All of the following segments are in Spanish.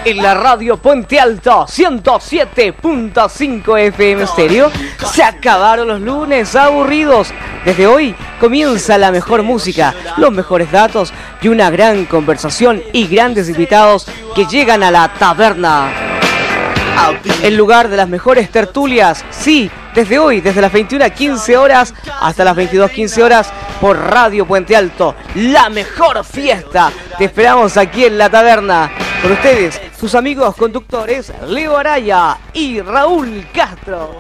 en la radio Puente Alto 107.5 FM Stereo. Se acabaron los lunes aburridos. Desde hoy comienza la mejor música, los mejores datos y una gran conversación y grandes invitados que llegan a la taberna. El lugar de las mejores tertulias, sí, desde hoy, desde las 21:15 horas hasta las 22:15 horas por Radio Puente Alto. La mejor fiesta. Te esperamos aquí en la taberna. Con ustedes, sus amigos conductores Leo Araya y Raúl Castro.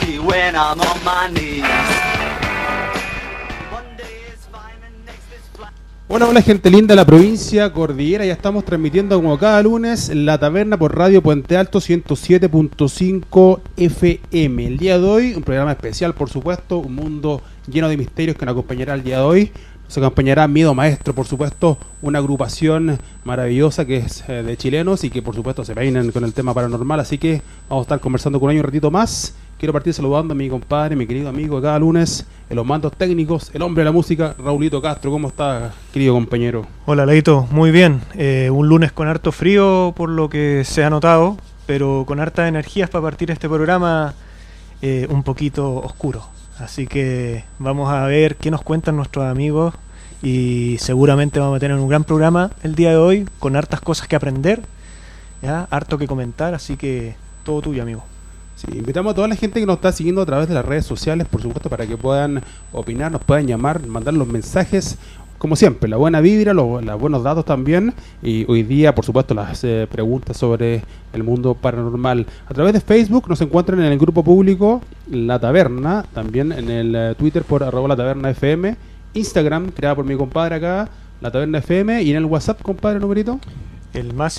Hola gente linda de la provincia cordillera, ya estamos transmitiendo como cada lunes la taberna por Radio Puente Alto 107.5 FM. El día de hoy, un programa especial por supuesto, un mundo lleno de misterios que nos acompañará el día de hoy. Nos acompañará Miedo Maestro, por supuesto, una agrupación maravillosa que es de chilenos y que por supuesto se peinan con el tema paranormal, así que vamos a estar conversando con ellos un ratito más. Quiero partir saludando a mi compadre, mi querido amigo de cada lunes, en los mandos técnicos, el hombre de la música, Raulito Castro. ¿Cómo está, querido compañero? Hola, Leito, muy bien. Un lunes con harto frío, por lo que se ha notado, pero con hartas energías para partir este programa un poquito oscuro. Así que vamos a ver qué nos cuentan nuestros amigos y seguramente vamos a tener un gran programa el día de hoy, con hartas cosas que aprender, ¿ya? Harto que comentar, así que todo tuyo, amigo. Sí, invitamos a toda la gente que nos está siguiendo a través de las redes sociales, por supuesto, para que puedan opinar, nos puedan llamar, mandar los mensajes, como siempre, la buena vibra, los buenos datos también, y hoy día, por supuesto, las preguntas sobre el mundo paranormal. A través de Facebook nos encuentran en el grupo público La Taberna, también en el Twitter por @LaTabernaFM, Instagram, creada por mi compadre acá, La Taberna FM, y en el WhatsApp, compadre, numerito. El más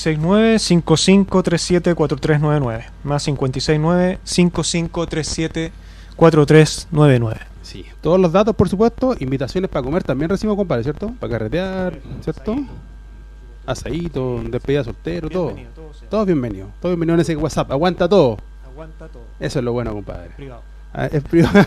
569-5537-4399. Más 569-5537-4399. Sí, todos los datos, por supuesto. Invitaciones para comer también recibimos, compadre, ¿cierto? Para carretear, ¿cierto? Asadito, despedida soltero, todo. Todo bienvenido. Todo bienvenido en ese WhatsApp. Aguanta todo. Aguanta todo. Eso es lo bueno, compadre. Privado. Es privado.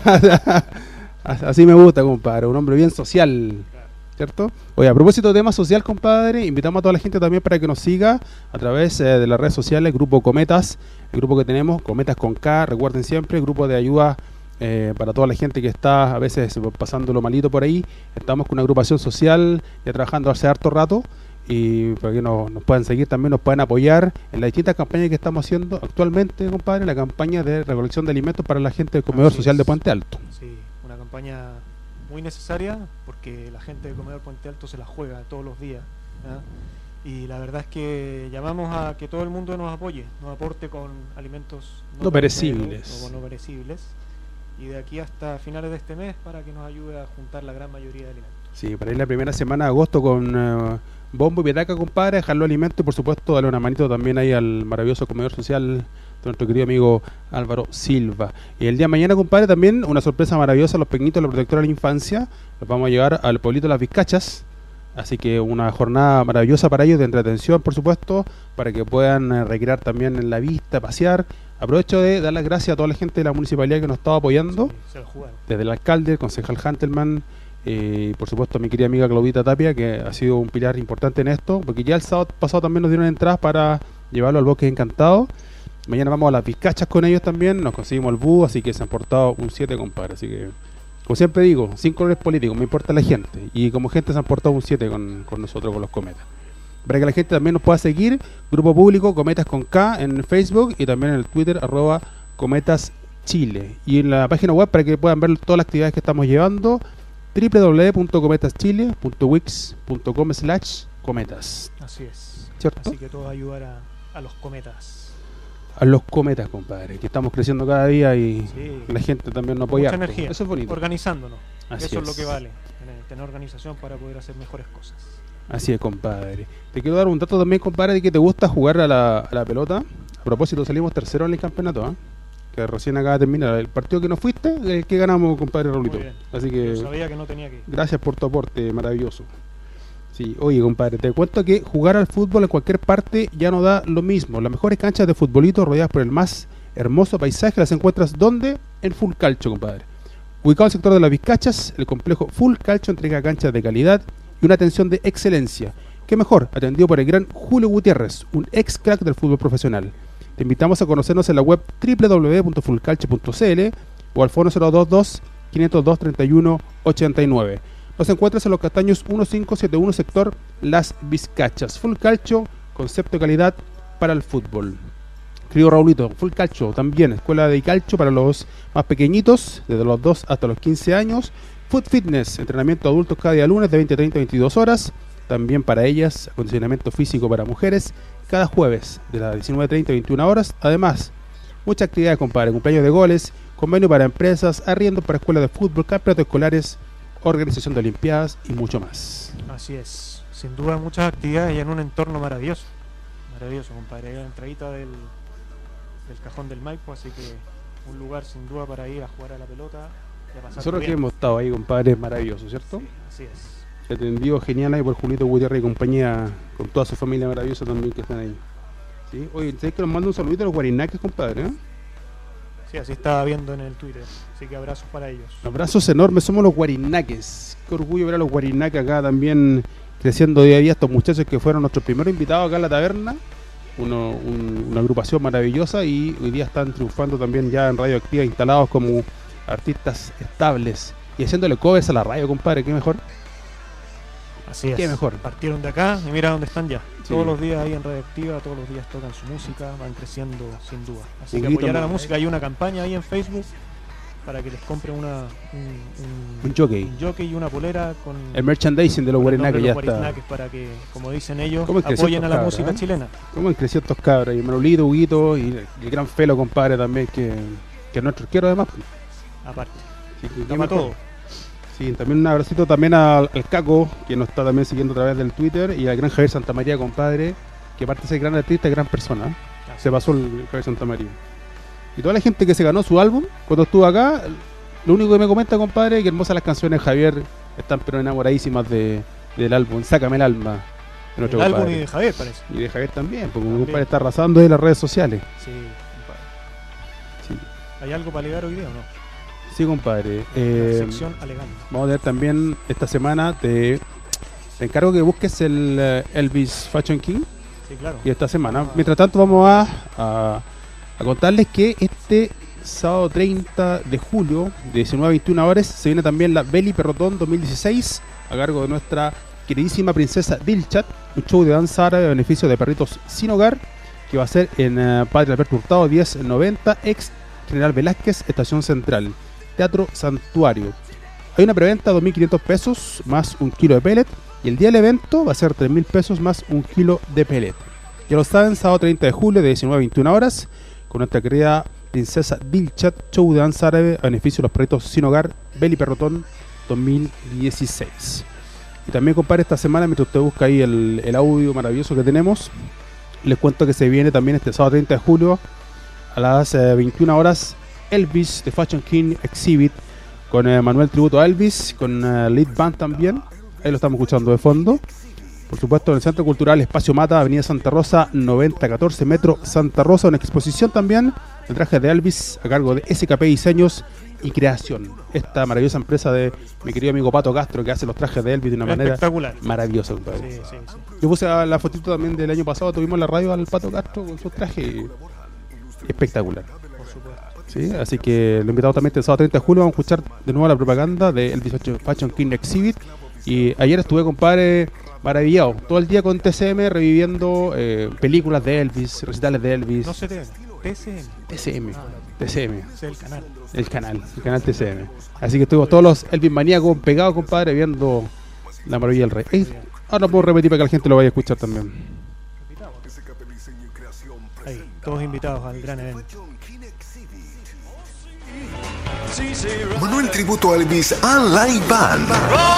Así me gusta, compadre. Un hombre bien social. ¿Cierto? Oye, a propósito de tema social, compadre, invitamos a toda la gente también para que nos siga a través de las redes sociales, Grupo Cometas, el grupo que tenemos, Cometas con K, recuerden siempre, grupo de ayuda para toda la gente que está a veces pasando lo malito por ahí. Estamos con una agrupación social ya trabajando hace harto rato, y para que nos puedan seguir también, nos puedan apoyar en las distintas campañas que estamos haciendo actualmente, compadre, la campaña de recolección de alimentos para la gente del comedor social de Puente Alto. Sí, una campaña muy necesaria, porque la gente de Comedor Puente Alto se la juega todos los días, ¿eh? Y la verdad es que llamamos a que todo el mundo nos apoye, nos aporte con alimentos no perecibles, y de aquí hasta finales de este mes para que nos ayude a juntar la gran mayoría de alimentos. Sí, para ir la primera semana de agosto con bombo y petaca, compadre, dejar los alimentos y por supuesto darle una manito también ahí al maravilloso comedor social de nuestro querido amigo Álvaro Silva. Y el día de mañana, compadre, también una sorpresa maravillosa, los pequeñitos de la protectora de la infancia, los vamos a llevar al pueblito de Las Vizcachas, así que una jornada maravillosa para ellos, de entretención por supuesto, para que puedan recrear también en la vista, pasear. Aprovecho de dar las gracias a toda la gente de la municipalidad que nos estaba apoyando, sí, desde el alcalde, el concejal Hantelman, por supuesto a mi querida amiga Claudita Tapia, que ha sido un pilar importante en esto, porque ya el sábado pasado también nos dieron entradas para llevarlo al Bosque Encantado. Mañana vamos a Las Vizcachas con ellos también, nos conseguimos el bus, así que se han portado un 7, compadre. Así que, como siempre digo, sin colores políticos, me importa la gente. Y como gente se han portado un 7 con nosotros, con los Cometas. Para que la gente también nos pueda seguir, Grupo Público Cometas con K en Facebook y también en el Twitter, @CometasChile. Y en la página web para que puedan ver todas las actividades que estamos llevando, www.cometaschile.wix.com/cometas. Así es. ¿Cierto? Así que todo ayudar a los cometas. A los cometas, compadre, que estamos creciendo cada día y sí, la gente también nos apoya. Mucha energía. Eso es bonito. Organizándonos. Así eso es lo que es. vale. Tener organización para poder hacer mejores cosas. Así es, compadre. Te quiero dar un dato también, compadre, de que te gusta jugar a la pelota. A propósito, salimos tercero en el campeonato, ¿eh? Que recién acaba de terminar el partido que no fuiste, el que ganamos, compadre Raulito. Así que yo sabía que no tenía que ir. Gracias por tu aporte, maravilloso. Sí, oye, compadre, te cuento que jugar al fútbol en cualquier parte ya no da lo mismo. Las mejores canchas de futbolito rodeadas por el más hermoso paisaje las encuentras ¿dónde? En Full Calcio, compadre. Ubicado en el sector de Las Vizcachas, el complejo Full Calcio entrega canchas de calidad y una atención de excelencia. qué mejor, atendido por el gran Julio Gutiérrez, un ex crack del fútbol profesional. Te invitamos a conocernos en la web www.fullcalcio.cl o al foro 022-502-3189. Nos encuentras en Los Castaños 1571, sector Las Vizcachas. Full Calcio, concepto de calidad para el fútbol. Querido Raulito, Full Calcio también, escuela de calcio para los más pequeñitos, desde los 2 hasta los 15 años. Food Fitness, entrenamiento adultos cada día lunes de 20:30 a 22 horas. También para ellas, acondicionamiento físico para mujeres, cada jueves de las 19:30 a 21 horas. Además, muchas actividades, compadre, cumpleaños de goles, convenio para empresas, arriendo para escuelas de fútbol, campeonatos escolares, organización de olimpiadas y mucho más. Así es, sin duda muchas actividades y en un entorno maravilloso. Maravilloso, compadre, la entradita del cajón del Maipo, así que un lugar sin duda para ir a jugar a la pelota y a pasar. Nosotros que hemos estado ahí, compadre, es maravilloso, ¿cierto? Sí, así es. Atendido genial ahí por Julito Gutiérrez y compañía, con toda su familia maravillosa también que están ahí. ¿Sí? Oye, ¿sabes que nos manda un saludito a los guarinaques, compadre? ¿Eh? Sí, así estaba viendo en el Twitter, así que abrazos para ellos. Abrazos enormes, somos los guarinaques. Qué orgullo ver a los guarinaques acá también creciendo día a día, estos muchachos que fueron nuestros primeros invitados acá en la taberna. Una agrupación maravillosa y hoy día están triunfando también ya en Radioactiva, instalados como artistas estables y haciéndole covers a la radio, compadre, qué mejor. Así es. Qué mejor. Partieron de acá y mira dónde están ya. Sí. Todos los días ahí en Radioactiva, todos los días tocan su música, van creciendo sin duda. Así Un que grito apoyar a la más. música, hay una campaña ahí en Facebook para que les compre un jockey. y una polera con El merchandising de los con el nombre guarinaques de ya los está. Guarinaques para que, como dicen ellos, ¿Cómo creció apoyen a la estos música cabros, chilena. ¿Cómo han crecido estos cabros? Y Manolito, Huguito y el gran Felo, compadre, también, que es nuestro arquero además. Aparte, Sí, que da qué para mejor. todo. Sí, también un abracito también al Caco, que nos está también siguiendo a través del Twitter, y al gran Javier Santamaría, compadre, que aparte de ser gran artista, es gran persona. Se pasó el Javier Santamaría. Y toda la gente que se ganó su álbum, cuando estuvo acá, lo único que me comenta, compadre, que hermosas las canciones, Javier, están pero enamoradísimas del álbum, Sácame el alma. De nuestro El álbum compadre. y de Javier parece. Y de Javier también, porque mi También. compadre está arrasando en las redes sociales. Sí, compadre. Sí, ¿Hay algo para alegar hoy día o no? sí, compadre. Sección alegando. Vamos a ver también esta semana, te encargo que busques el Elvis Fashion King. Sí, claro. Y esta semana. Mientras tanto vamos a contarles que este sábado 30 de julio de 19 a 21 horas se viene también la Beli Perrotón 2016 a cargo de nuestra queridísima princesa Dilchat, un show de danza árabe a beneficio de perritos sin hogar que va a ser en Padre Alberto Hurtado 1090, ex General Velázquez, Estación Central, Teatro Santuario. Hay una preventa de 2.500 pesos más un kilo de pellet y el día del evento va a ser 3.000 pesos más un kilo de pellet. Ya lo saben, sábado 30 de julio de 19 a 21 horas con nuestra querida princesa Dilchat, show de danza árabe a beneficio de los perritos sin hogar, Beli Perrotón 2016. Y también, compadre, esta semana, mientras usted busca ahí el audio maravilloso que tenemos, les cuento que se viene también este sábado 30 de julio a las 21 horas Elvis The Fashion King Exhibit con Manuel Tributo a Elvis, con Lead Band también. Ahí lo estamos escuchando de fondo. Por supuesto, en el Centro Cultural Espacio Mata, Avenida Santa Rosa, 9014 Metro Santa Rosa. Una exposición también del traje de Elvis a cargo de SKP Diseños y Creación. Esta maravillosa empresa de mi querido amigo Pato Castro, que hace los trajes de Elvis de una manera Espectacular. maravillosa, compadre. Sí, sí, sí. Yo puse la fotito también del año pasado, tuvimos en la radio al Pato Castro con su traje espectacular. Por supuesto. ¿Sí? Así que lo invitamos también el sábado 30 de julio. Vamos a escuchar de nuevo la propaganda de el Fashion King Exhibit. Y ayer estuve, compadre, maravillado todo el día con TCM reviviendo películas de Elvis, recitales de Elvis. No se te TCM. TCM, Ah, TCM, ese es el canal. el canal TCM. Así que estuvimos todos los Elvis maníacos pegados, compadre, viendo la maravilla del rey. Ahora puedo repetir para que la gente lo vaya a escuchar también. Ahí, todos invitados al gran evento. Manuel Tributo a Elvis and Live Band.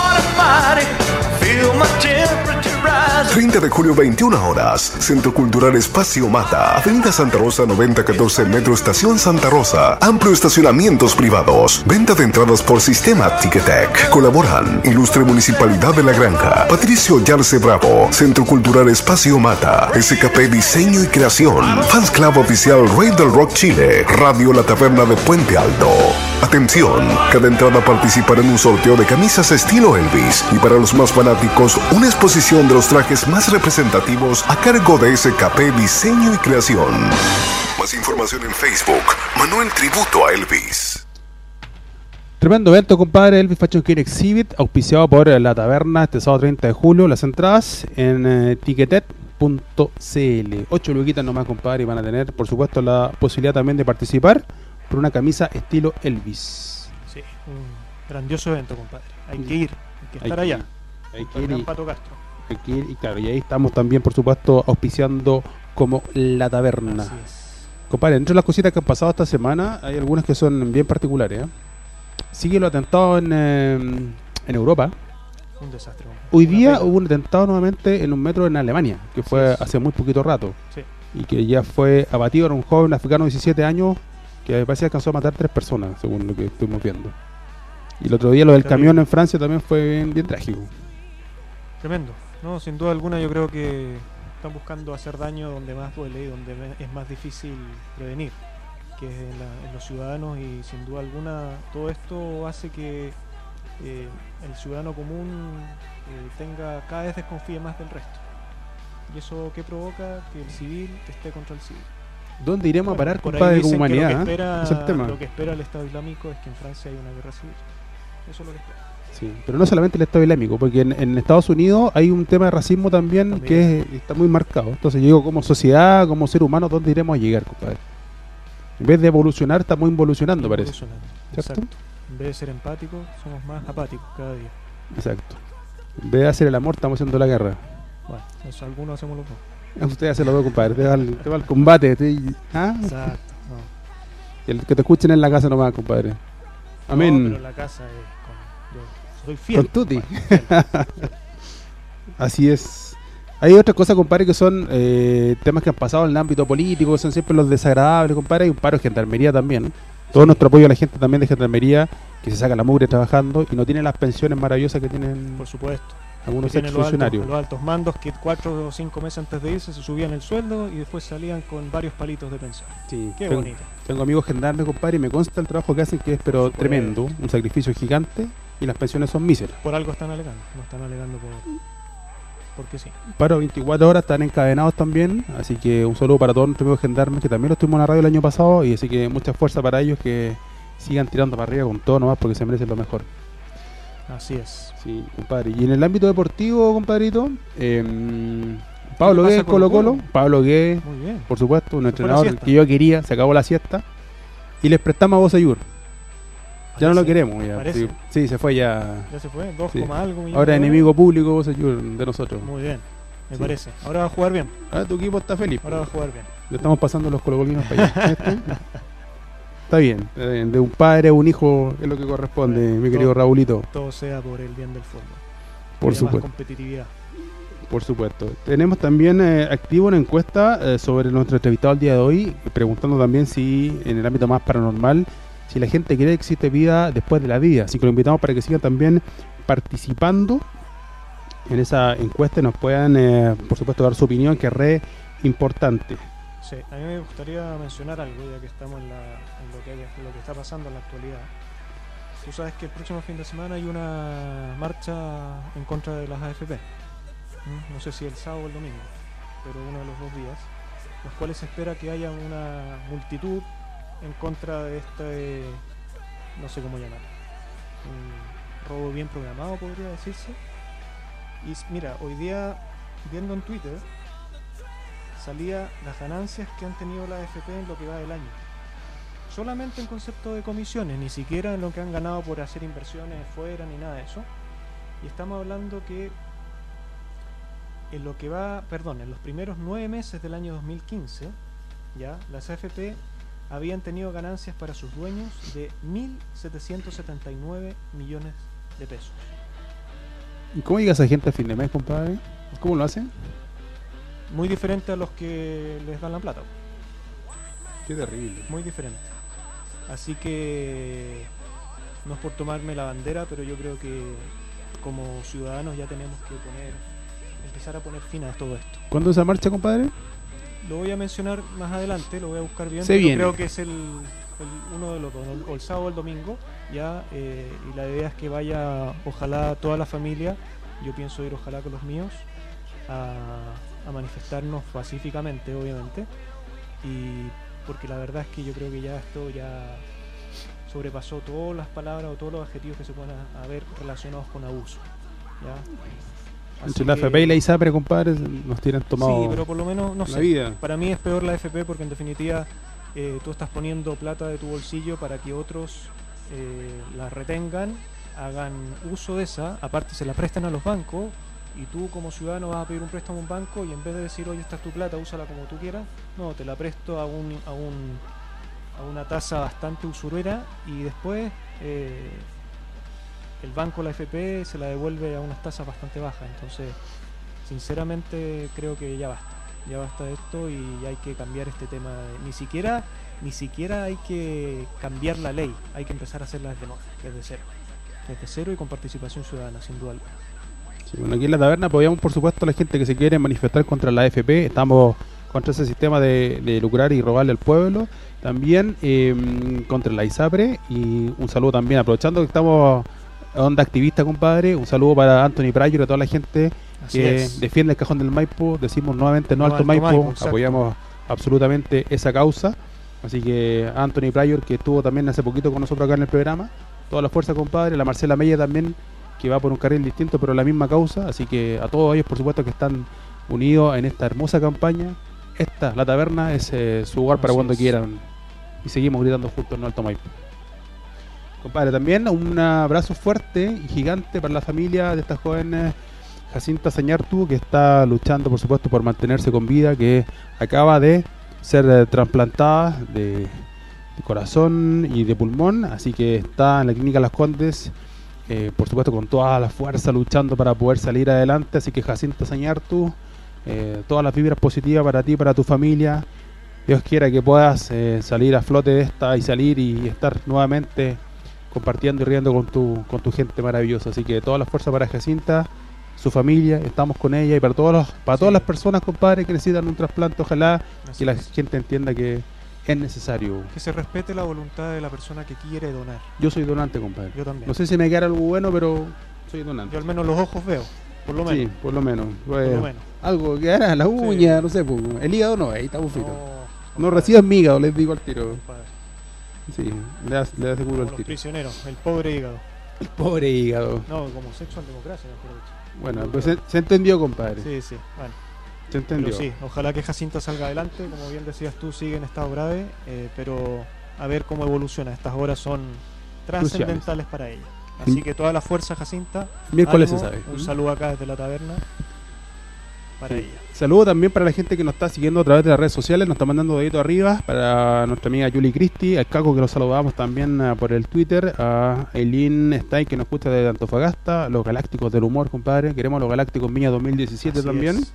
30 de julio, 21 horas. Centro Cultural Espacio Mata, Avenida Santa Rosa, 9014 Metro Estación Santa Rosa. Amplio estacionamientos privados. Venta de entradas por sistema Ticketek. Colaboran Ilustre Municipalidad de La Granja, Patricio Yarce Bravo, Centro Cultural Espacio Mata, SKP Diseño y Creación, Fans Club Oficial Rey del Rock Chile, Radio La Taberna de Puente Alto. Atención, cada entrada participará en un sorteo de camisas estilo Elvis y para los más fanáticos, una exposición de los trajes más representativos a cargo de SKP Diseño y Creación. Más información en Facebook, Manuel Tributo a Elvis. Tremendo evento, compadre, Elvis Fashion King Exhibit, auspiciado por La Taberna este sábado 30 de julio. Las entradas en ticketed.cl. 8 luquitas nomás, compadre, y van a tener, por supuesto, la posibilidad también de participar por una camisa estilo Elvis. Sí, un grandioso evento, compadre. Hay que ir, hay que estar allá. Hay que ir, Pato Castro. hay que ir, y claro, y ahí estamos también, por supuesto, auspiciando como La Taberna. Así es. Compadre, entre las cositas que han pasado esta semana, hay algunas que son bien particulares, ¿eh? Sigue los atentados en Europa. Un desastre. Hoy día hubo un atentado nuevamente en un metro en Alemania, que fue Sí. hace muy poquito rato. Sí. Y que ya fue abatido. Era un joven africano de 17 años que parece que alcanzó a matar 3 personas, según lo que estuvimos viendo. Y el otro día lo del Terrible. camión en Francia también fue bien trágico. Tremendo. No, sin duda alguna yo creo que están buscando hacer daño donde más duele y donde es más difícil prevenir, que es en los ciudadanos, y sin duda alguna todo esto hace que el ciudadano común cada vez desconfíe más del resto. ¿Y eso qué provoca? Que el civil esté contra el civil. ¿Dónde iremos a parar, Por ahí compadre, como dicen que humanidad? lo que espera, Es el tema. lo que espera el Estado Islámico es que en Francia haya una guerra civil. Eso es lo que espera. Sí, pero no solamente el Estado Islámico, porque en Estados Unidos hay un tema de racismo también que está muy marcado. Entonces yo digo, como sociedad, como ser humano, ¿dónde iremos a llegar, compadre? En vez de evolucionar, estamos involucionando, parece. Evolucionando. ¿Cierto? Exacto. En vez de ser empáticos, somos más apáticos cada día. Exacto. En vez de hacer el amor, estamos haciendo la guerra. Bueno, eso algunos hacemos los dos. Usted hace los dos, compadre. Te va al combate. ¿Ah? Exacto. No. Y el que te escuchen en la casa nomás, compadre. Amén. No, pero la casa es yo soy fiel. Con tutti. Fiel. Así es. Hay otras cosas, compadre, que son temas que han pasado en el ámbito político, que son siempre los desagradables, compadre. Hay un paro de gendarmería también. Todo nuestro apoyo a la gente también de gendarmería, que se saca la mugre trabajando y no tiene las pensiones maravillosas que tienen Por supuesto. algunos Que tienen los funcionarios. altos mandos que 4 o 5 meses antes de irse se subían el sueldo y después salían con varios palitos de pensión. Sí, Qué tengo, bonito. tengo amigos gendarmes, compadre, y me consta el trabajo que hacen, que es pero tremendo, un sacrificio gigante, y las pensiones son míseras. Por algo están alegando. No están alegando porque sí. Paro 24 horas, están encadenados también, así que un saludo para todos nuestros amigos gendarmes, que también los tuvimos en la radio el año pasado, y así que mucha fuerza para ellos, que sigan tirando para arriba con todo nomás, porque se merecen lo mejor. Así es. Sí, compadre. Y en el ámbito deportivo, compadrito, Pablo pasa Gué, con Colo-Colo, Colo? Pablo Gué, Muy bien. por supuesto, un Se fue la entrenador siesta. que yo quería, se acabó la siesta, y les prestamos a Bosayur. Ya no lo Parece, queremos, ya. parece. Sí, sí, se fue ya. Ya se fue. 2, Sí. algo millones Ahora de enemigo público Bosayur de nosotros. dólares. Muy bien. Me Sí. parece. Ahora va a jugar bien. Ahora tu equipo está feliz. Ahora va a jugar bien. Le estamos pasando los colocolinos para allá. Está bien, de un padre a un hijo es lo que corresponde, mi querido Raulito. Todo sea por el bien del fútbol. Por Y de más supuesto. competitividad. Por supuesto. Tenemos también activo una encuesta sobre nuestro entrevistado el día de hoy, preguntando también si en el ámbito más paranormal, si la gente cree que existe vida después de la vida. Así que lo invitamos para que sigan también participando en esa encuesta y nos puedan, por supuesto, dar su opinión, que es re importante. Sí, a mí me gustaría mencionar algo, ya que estamos en lo que está pasando en la actualidad. Tú sabes que el próximo fin de semana hay una marcha en contra de las AFP. No sé si el sábado o el domingo, pero uno de los 2 días, los cuales se espera que haya una multitud en contra de este, no sé cómo llamar, un robo bien programado, podría decirse. Y mira, hoy día, viendo en Twitter, salía las ganancias que han tenido la AFP en lo que va del año. Solamente en concepto de comisiones, ni siquiera en lo que han ganado por hacer inversiones fuera ni nada de eso. Y estamos hablando que en lo que va, en los primeros 9 meses del año 2015, ya las AFP habían tenido ganancias para sus dueños de 1.779 millones de pesos. ¿Y cómo llega esa gente a fin de mes, compadre? ¿Cómo lo hacen? Muy diferente a los que les dan la plata. Qué terrible. Muy diferente. Así que no es por tomarme la bandera, pero yo creo que como ciudadanos ya tenemos que empezar a poner fin a todo esto. ¿Cuándo es esa marcha, compadre? lo voy a mencionar más adelante, lo voy a buscar bien. Se pero viene. creo que es uno de los dos, o el sábado o el domingo, ya, y la idea es que vaya, ojalá toda la familia, yo pienso ir ojalá con los míos, a manifestarnos pacíficamente, obviamente, y porque la verdad es que yo creo que ya esto ya sobrepasó todas las palabras o todos los adjetivos que se puedan haber relacionados con abuso, ¿ya? Entre Así la que- FP y la ISAPRE, compadre, nos tienen tomado Sí, pero por lo menos, no la sé, vida. para mí es peor la FP porque en definitiva tú estás poniendo plata de tu bolsillo para que otros la retengan, hagan uso de esa, aparte se la prestan a los bancos y tú como ciudadano vas a pedir un préstamo a un banco y en vez de decir, oye, esta es tu plata, úsala como tú quieras, no, te la presto a una tasa bastante usurera y después el banco, la FP, se la devuelve a unas tasas bastante bajas. Entonces, sinceramente, creo que ya basta de esto y hay que cambiar este tema. Ni siquiera hay que cambiar la ley, hay que empezar a hacerla desde cero y con participación ciudadana, sin duda alguna. Sí, bueno, aquí en la taberna apoyamos, por supuesto, a la gente que se quiere manifestar contra la AFP. Estamos contra ese sistema de lucrar y robarle al pueblo. También contra la ISAPRE. Y un saludo también, aprovechando que estamos onda activista, compadre. Un saludo para Anthony Pryor y a toda la gente Así que es. defiende el cajón del Maipo. Decimos nuevamente no No Alto Alto Maipo. Maipo, exacto. Apoyamos absolutamente esa causa. Así que Anthony Pryor, que estuvo también hace poquito con nosotros acá en el programa. Toda la fuerza, compadre. La Marcela Mella también, que va por un carril distinto, pero la misma causa. Así que a todos ellos, por supuesto, que están unidos en esta hermosa campaña. La taberna, es su lugar para Así cuando es. quieran. Y seguimos gritando juntos en Alto Maipo. Compadre, también un abrazo fuerte y gigante para la familia de esta joven Jacinta Sañartu, que está luchando, por supuesto, por mantenerse con vida, que acaba de ser trasplantada de corazón y de pulmón, así que está en la clínica Las Condes, por supuesto con toda la fuerza luchando para poder salir adelante. Así que Jacinta Sañartu, todas las vibras positivas para ti, para tu familia. Dios quiera que puedas salir a flote de esta y salir y estar nuevamente compartiendo y riendo con tu gente maravillosa. Así que toda la fuerza para Jacinta, su familia, estamos con ella, y para todas las personas, compadre, que necesitan un trasplante. Ojalá Así que la es. gente entienda que es necesario. Que se respete la voluntad de la persona que quiere donar. Yo soy donante, compadre. Yo también. No sé si me queda algo bueno, pero soy donante. Yo al menos los ojos veo, por lo menos. Sí, por lo menos. Por lo menos. Algo que hará, la uña, no sé, pues, el hígado no, ahí estamos fritos. No compadre, reciban mi hígado, les digo al tiro. compadre. Sí, le hace culo Como al los tiro. prisioneros, el pobre hígado. El pobre hígado. No, como sexo en democracia, mejor dicho. Bueno, pues se entendió, compadre. Sí, sí, bueno. Se entendió. Pero sí, ojalá que Jacinta salga adelante, como bien decías tú, sigue en estado grave, pero a ver cómo evoluciona. Estas horas son trascendentales para ella. Así Sí. que toda la fuerza, Jacinta. Miércoles ánimo, se sabe. Un saludo acá desde la taberna para Sí. ella. Saludo también para la gente que nos está siguiendo a través de las redes sociales, nos está mandando dedito arriba, para nuestra amiga Julie Christie, al Caco, que lo saludamos también por el Twitter, a Eileen Stein, que nos escucha desde Antofagasta, los Galácticos del Humor, compadre, queremos los Galácticos Viña 2017 Así también, es.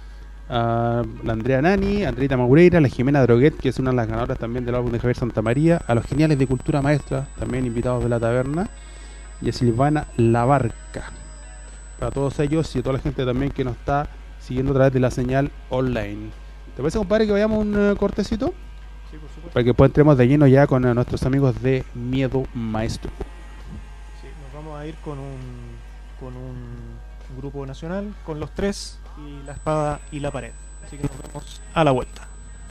a la Andrea Nani, a Andreita Maureira, la Jimena Droguet, que es una de las ganadoras también del álbum de Javier Santamaría, a los geniales de Cultura Maestra, también invitados de la taberna, y a Silvana Labarca. Para todos ellos y a toda la gente también que nos está siguiendo a través de la señal online. ¿Te parece, compadre, que vayamos un cortecito? Sí, por supuesto. Para que después entremos de lleno ya con nuestros amigos de Miedo Maestro. Sí, nos vamos a ir con un grupo nacional, con los tres y la espada y la pared. Así que nos vemos a la vuelta.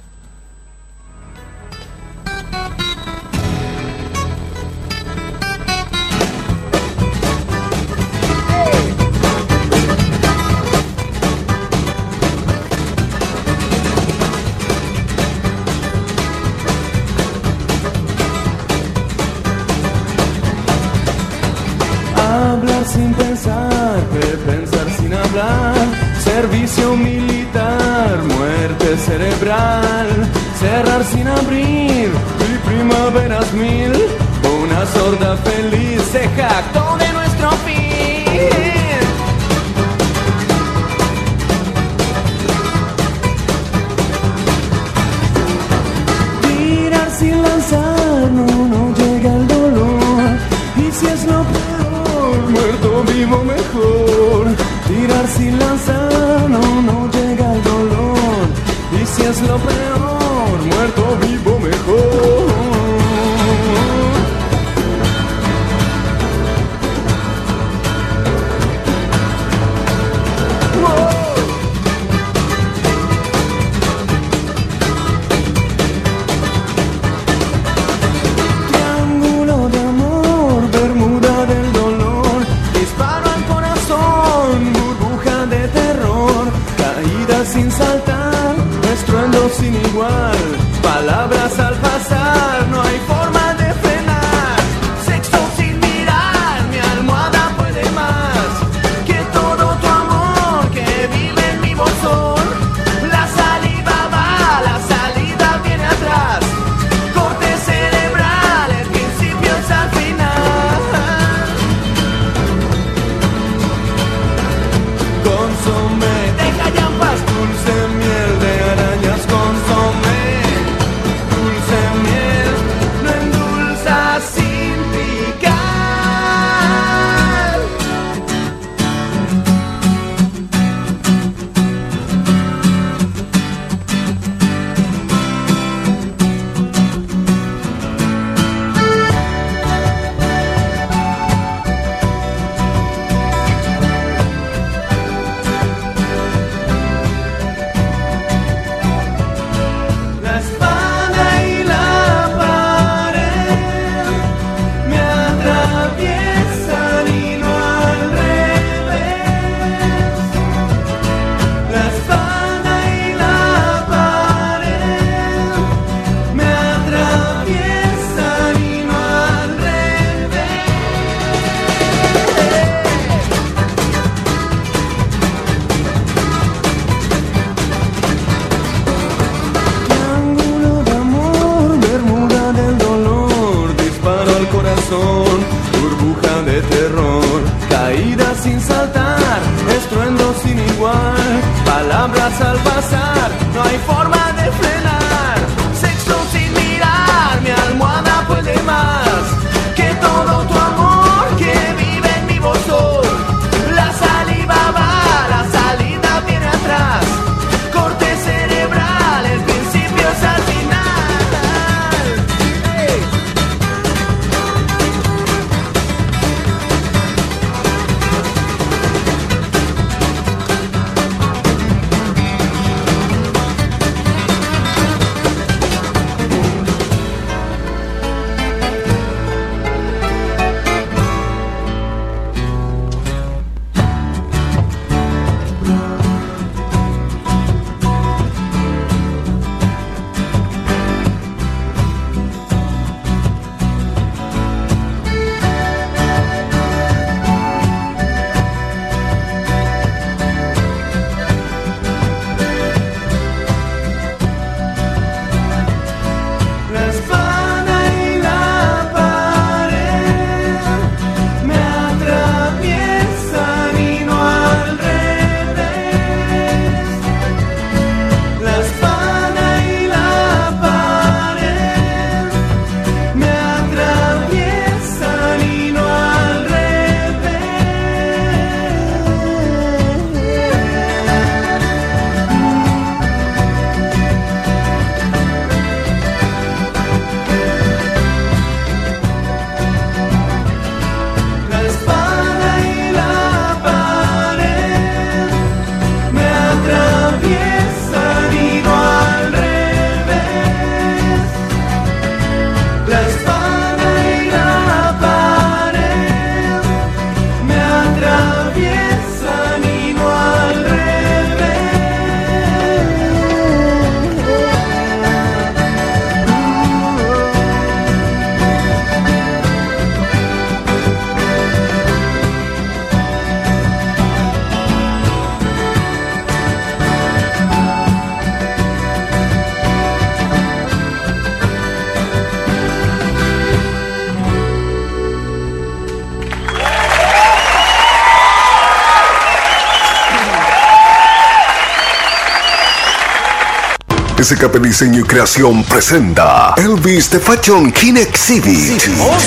Hablar sin pensar, pensar sin hablar, servicio militar, muerte cerebral, cerrar sin abrir y primaveras mil, una sorda feliz se jactó de nuestro fin. Tirar sin lanzar, no llega el dolor, y si es lo peor, muerto vivo mejor. Tirar sin lanzar, no llega el dolor, y si si es lo peor, muerto vivo mejor. Sin saltar, estruendo sin igual, palabras al pasar, no hay forma de frenar, sexo sin mirar, mi almohada puede más, que todo tu amor que vive en mi bolsón, la saliva va, la salida viene atrás, corte cerebral, el principio es al final, consome, deja ya en paz. Dulce miel de arañas, consomé. Dulce miel, no endulza sin picar. Burbuja de terror, caída sin saltar, estruendo sin igual, palabras al pasar, no hay forma de frenar, sexo sin mirar, mi almohada puede más, que todo tu amor que vive en mi bolsón, la saliva va, la salida viene atrás, corte cerebral, el principio es al final. SKP Diseño y Creación presenta Elvis The Fashion King Exhibit.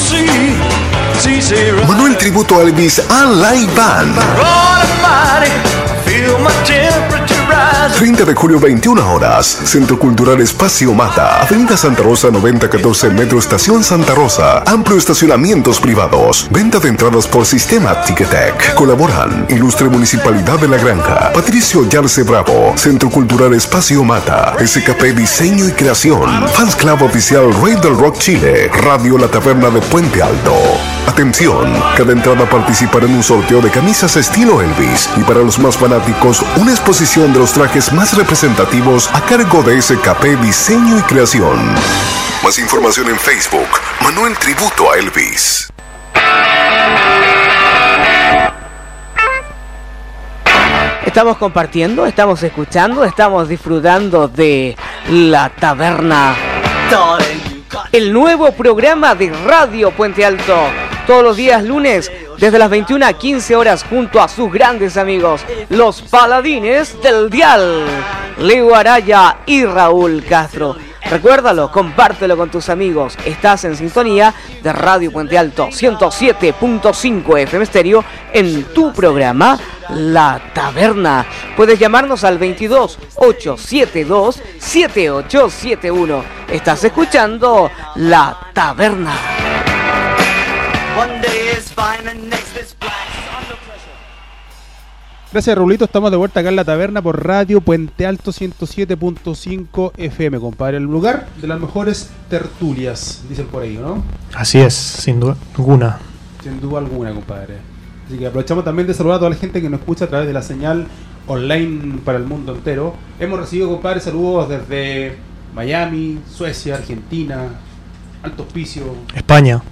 Manuel tributo a Elvis and Live Band. 30 de julio, 21 horas. Centro Cultural Espacio Mata, Avenida Santa Rosa 9014, Metro Estación Santa Rosa. Amplio estacionamientos privados. Venta de entradas por sistema Ticketek. Colaboran Ilustre Municipalidad de La Granja, Patricio Yarce Bravo, Centro Cultural Espacio Mata, SKP Diseño y Creación, Fans Club Oficial Rey del Rock Chile, Radio La Taberna de Puente Alto. Atención, cada entrada participará en un sorteo de camisas estilo Elvis y para los más fanáticos, una exposición de los trajes más representativos a cargo de SKP Diseño y Creación. Más información en Facebook, Manuel Tributo a Elvis. Estamos compartiendo, estamos escuchando, estamos disfrutando de La Taberna, el nuevo programa de Radio Puente Alto, todos los días lunes desde las 21 a 15 horas junto a sus grandes amigos, los Paladines del Dial, Leo Araya y Raúl Castro. Recuérdalo, compártelo con tus amigos. Estás en sintonía de Radio Puente Alto 107.5 FM Estéreo en tu programa La Taberna. Puedes llamarnos al 22 872 7871. Estás escuchando La Taberna. Gracias, Raulito. Estamos de vuelta acá en La Taberna por Radio Puente Alto 107.5 FM, compadre. El lugar de las mejores tertulias, dicen por ahí, ¿no? Así es, sin duda alguna. Sin duda alguna, compadre. Así que aprovechamos también de saludar a toda la gente que nos escucha a través de la señal online para el mundo entero. Hemos recibido, compadre, saludos desde Miami, Suecia, Argentina, Alto Hospicio, España,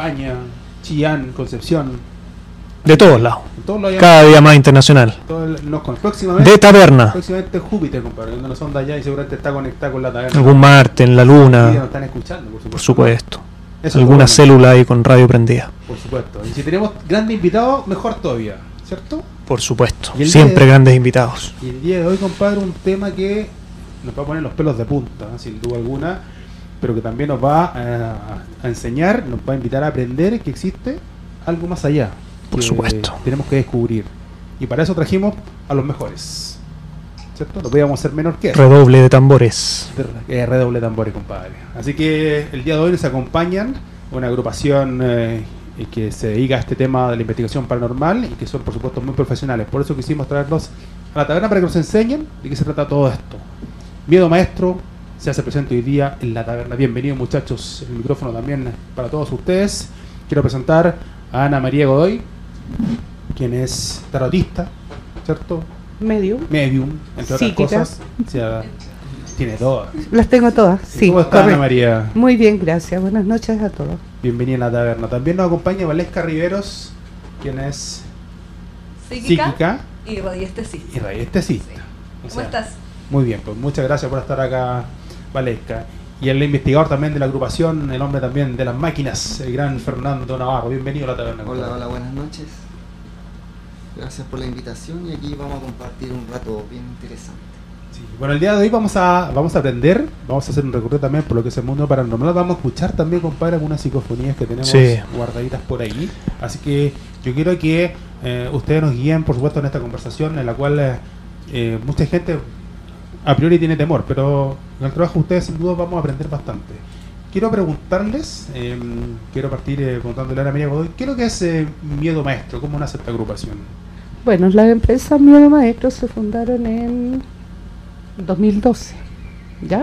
Chillán, Concepción. De todos lados. Todos los Cada día más internacional. Próximamente, de taberna. Próximamente Júpiter, compadre, donde nos son de allá y seguramente está conectado con la taberna. Algún Marte en la luna. Nos están escuchando, por supuesto. Eso alguna célula ahí con radio prendida. Por supuesto. Y si tenemos grandes invitados, mejor todavía, ¿cierto? Por supuesto. Siempre grandes invitados. Y el día de hoy, compadre, un tema que nos va a poner los pelos de punta, sin duda alguna, pero que también nos va a enseñar, nos va a invitar a aprender que existe algo más allá. Por supuesto. Tenemos que descubrir. Y para eso trajimos a los mejores, ¿cierto? No podíamos ser menor que eso. Redoble de tambores. Redoble de tambores, compadre. Así que el día de hoy nos acompañan una agrupación que se dedica a este tema de la investigación paranormal y que son, por supuesto, muy profesionales. Por eso quisimos traerlos a la taberna para que nos enseñen de qué se trata todo esto. Miedo Maestro se hace presente hoy día en la taberna. Bienvenidos, muchachos. El micrófono también para todos ustedes. Quiero presentar a Ana María Godoy, quien es tarotista, ¿cierto? Medium, entre otras cosas. O sea, tiene todas. Las tengo todas, sí. ¿Cómo está, Ana María? Muy bien, gracias. Buenas noches a todos. Bienvenida a la taberna. También nos acompaña Valesca Riveros, quien es psíquica y radiestesista. Sí. ¿Cómo estás? Muy bien, pues muchas gracias por estar acá, Valesca. Y el investigador también de la agrupación, el hombre también de las máquinas, el gran Fernando Navarro. Bienvenido a la taberna. Hola, buenas noches. Gracias por la invitación y aquí vamos a compartir un rato bien interesante. Sí. Bueno, el día de hoy vamos a aprender, vamos a hacer un recorrido también por lo que es el mundo paranormal. Vamos a escuchar también, compadre, algunas psicofonías que tenemos guardaditas por ahí. Así que yo quiero que ustedes nos guíen, por supuesto, en esta conversación en la cual mucha gente a priori tiene temor, pero en el trabajo de ustedes sin duda vamos a aprender bastante. Quiero preguntarles, quiero partir preguntándole a Ana María Godoy, ¿qué es lo que es Miedo Maestro? ¿Cómo nace esta agrupación? Bueno, las empresas Miedo Maestro se fundaron en 2012, ¿ya?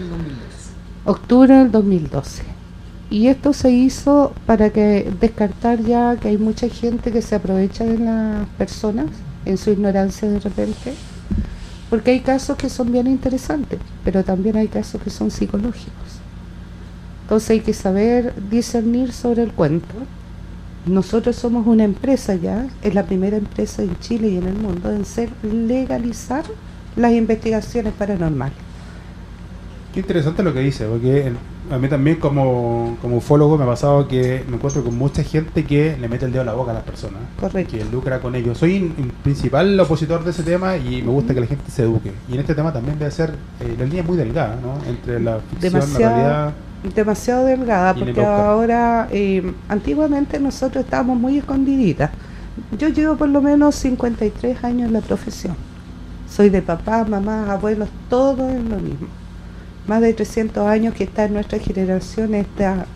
Octubre del 2012. Y esto se hizo para que descartar ya que hay mucha gente que se aprovecha de las personas en su ignorancia de repente. Porque hay casos que son bien interesantes, pero también hay casos que son psicológicos. Entonces hay que saber discernir sobre el cuento. Nosotros somos una empresa ya, es la primera empresa en Chile y en el mundo en legalizar las investigaciones paranormales. Qué interesante lo que dice, porque a mí también como ufólogo me ha pasado que me encuentro con mucha gente que le mete el dedo a la boca a las personas. Correcto. Que lucra con ellos. Soy un principal opositor de ese tema y me gusta que la gente se eduque. Y en este tema también debe ser la línea muy delgada, ¿no? Entre la ficción, la realidad. Demasiado delgada, porque ahora, antiguamente nosotros estábamos muy escondiditas. Yo llevo por lo menos 53 años en la profesión. Soy de papá, mamá, abuelos, todo es lo mismo. Más de 300 años que está en nuestra generación esta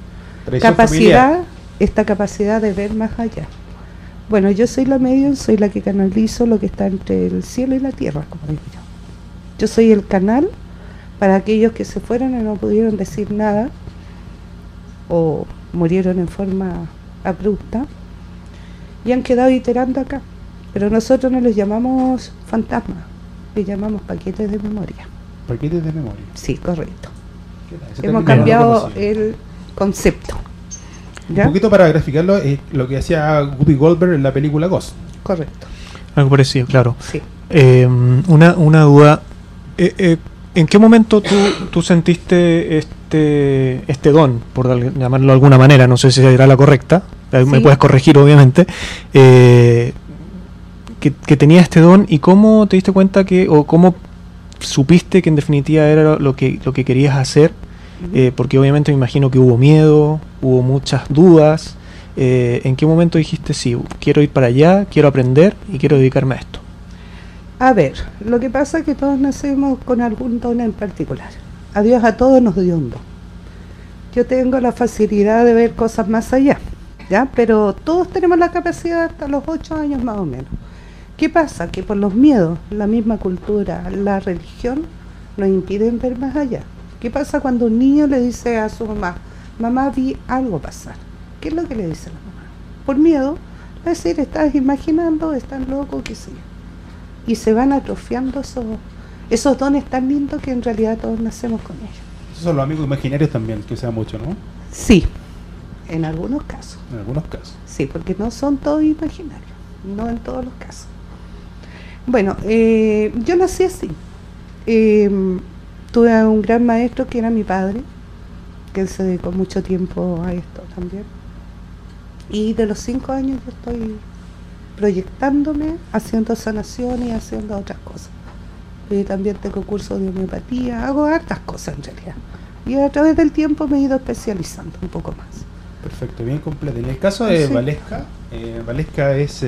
capacidad de ver más allá. Bueno, yo soy la medium, soy la que canalizo lo que está entre el cielo y la tierra, como digo yo. Yo soy el canal para aquellos que se fueron y no pudieron decir nada o murieron en forma abrupta y han quedado iterando acá. Pero nosotros no les llamamos fantasmas, les llamamos paquetes de memoria. ¿Paquetes de memoria? Sí, correcto. Ese Hemos término cambiado no lo conocía. el concepto. ¿Ya? Un poquito para graficarlo, es lo que hacía Whoopi Goldberg en la película Ghost. Correcto. Algo parecido, claro. Sí. Una duda. ¿En qué momento tú sentiste este don, por llamarlo de alguna manera? No sé si será la correcta. Me Sí. puedes corregir, obviamente. Que tenía este don, y cómo te diste cuenta o cómo supiste que en definitiva era lo que querías hacer. Porque obviamente me imagino que hubo miedo, hubo muchas dudas. ¿En qué momento dijiste, sí, quiero ir para allá, quiero aprender y quiero dedicarme a esto? A ver, lo que pasa es que todos nacemos con algún don en particular. A Dios a todos nos dio un don. Yo tengo la facilidad de ver cosas más allá, ¿ya? Pero todos tenemos la capacidad hasta los 8 años más o menos. ¿Qué pasa? Que por los miedos, la misma cultura, la religión, nos impiden ver más allá. ¿Qué pasa cuando un niño le dice a su mamá, mamá, vi algo pasar? ¿Qué es lo que le dice la mamá? Por miedo, va a decir, estás imaginando, estás loco, qué sé yo. Y se van atrofiando esos dones tan lindos que en realidad todos nacemos con ellos. Esos son los amigos imaginarios también, que usan mucho, ¿no? Sí, en algunos casos. En algunos casos. Sí, porque no son todos imaginarios, no en todos los casos. Bueno, yo nací así. Tuve a un gran maestro que era mi padre, que él se dedicó mucho tiempo a esto también. Y de los 5 años yo estoy proyectándome, haciendo sanaciones y haciendo otras cosas. También tengo cursos de homeopatía, hago hartas cosas en realidad. Y a través del tiempo me he ido especializando un poco más. Perfecto, bien completo. En el caso de Sí. Valesca, Valesca es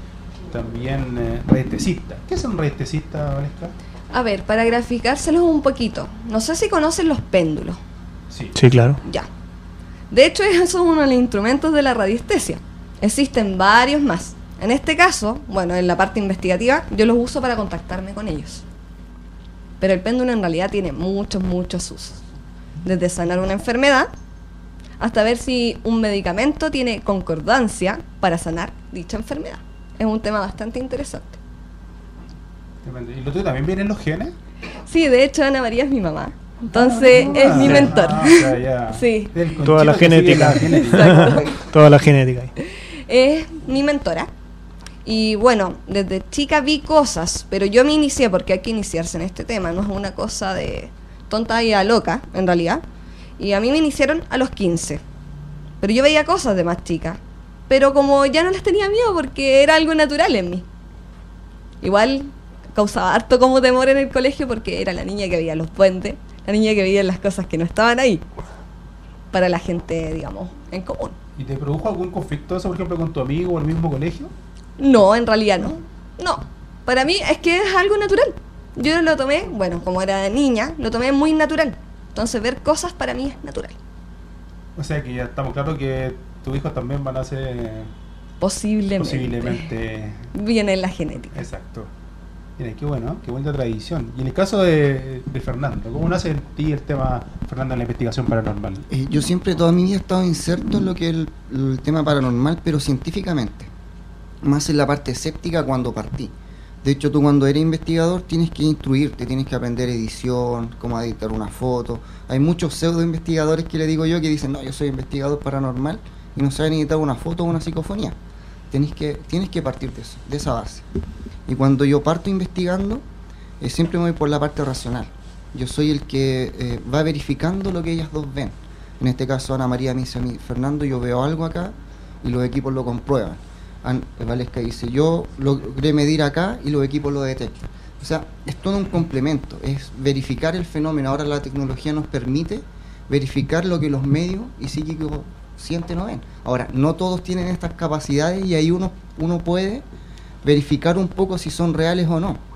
también radiestesista. ¿Qué es un radiestesista, Valesca? A ver, para graficárselos un poquito. No sé si conocen los péndulos. Sí. Sí, claro. Ya. De hecho, esos son uno de los instrumentos de la radiestesia. Existen varios más. En este caso, bueno, en la parte investigativa, yo los uso para contactarme con ellos. Pero el péndulo en realidad tiene muchos usos. Desde sanar una enfermedad hasta ver si un medicamento tiene concordancia para sanar dicha enfermedad. Es un tema bastante interesante. ¿Y lo tuyo también vienen los genes? Sí, de hecho Ana María es mi mamá. Entonces es mi mentor. Ya. Sí. Del Toda la conchito que sigue genética. la genética. Toda la genética ahí. Es mi mentora. Y bueno, desde chica vi cosas, pero yo me inicié porque hay que iniciarse en este tema, no es una cosa de tonta y a loca, en realidad. Y a mí me iniciaron a los 15. Pero yo veía cosas de más chica. Pero como ya no les tenía miedo porque era algo natural en mí. Igual causaba harto como temor en el colegio porque era la niña que veía los puentes, la niña que veía las cosas que no estaban ahí. Para la gente, digamos, en común. ¿Y te produjo algún conflicto eso, por ejemplo, con tu amigo o el mismo colegio? No, en realidad no. No. Para mí es que es algo natural. Yo lo tomé, bueno, como era niña, lo tomé muy natural. Entonces ver cosas para mí es natural. O sea que ya estamos claros que tus hijos también van a ser Posiblemente. Viene en la genética. Exacto. Mira, qué bueno, qué buena tradición. Y en el caso de Fernando, ¿cómo nace en ti el tema, Fernando, en la investigación paranormal? Yo siempre toda mi vida he estado inserto en lo que es el tema paranormal, pero científicamente. Más en la parte escéptica cuando partí. De hecho, tú cuando eres investigador tienes que instruirte, tienes que aprender edición, cómo editar una foto. Hay muchos pseudo investigadores que le digo yo que dicen, no, yo soy investigador paranormal y no saben editar una foto o una psicofonía. Tienes que partir de eso, de esa base. Y cuando yo parto investigando, siempre me voy por la parte racional. Yo soy el que va verificando lo que ellas dos ven. En este caso, Ana María me dice a mí, Fernando, yo veo algo acá y los equipos lo comprueban. Valesca dice, yo logré medir acá y los equipos lo detectan. O sea, es todo un complemento, es verificar el fenómeno. Ahora la tecnología nos permite verificar lo que los medios y psíquicos sienten o ven. Ahora, no todos tienen estas capacidades y ahí uno puede verificar un poco si son reales o no.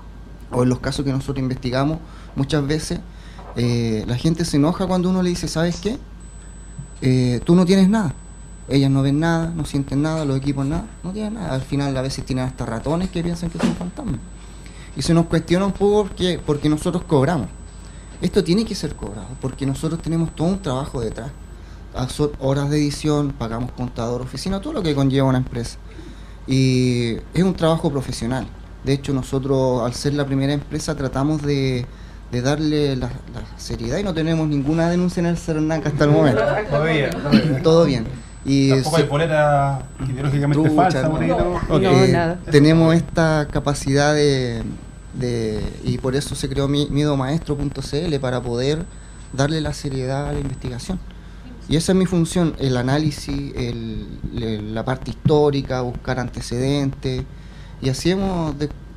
o en los casos que nosotros investigamos, muchas veces la gente se enoja cuando uno le dice, ¿sabes qué? Tú no tienes nada. Ellas no ven nada, no sienten nada, los equipos nada, no tienen nada. Al final a veces tienen hasta ratones que piensan que son fantasmas. Y se nos cuestiona un poco porque nosotros cobramos. Esto tiene que ser cobrado, porque nosotros tenemos todo un trabajo detrás. Son horas de edición, pagamos contador, oficina, todo lo que conlleva una empresa. Y es un trabajo profesional. De hecho, nosotros, al ser la primera empresa, tratamos de darle la seriedad y no tenemos ninguna denuncia en el Cernac hasta el momento. Todo bien. Y tampoco hay boleta ideológicamente falsa, no, nada. Tenemos esta capacidad y por eso se creó miedomaestro.cl, para poder darle la seriedad a la investigación. Y esa es mi función, el análisis, la parte histórica, buscar antecedentes, y así hemos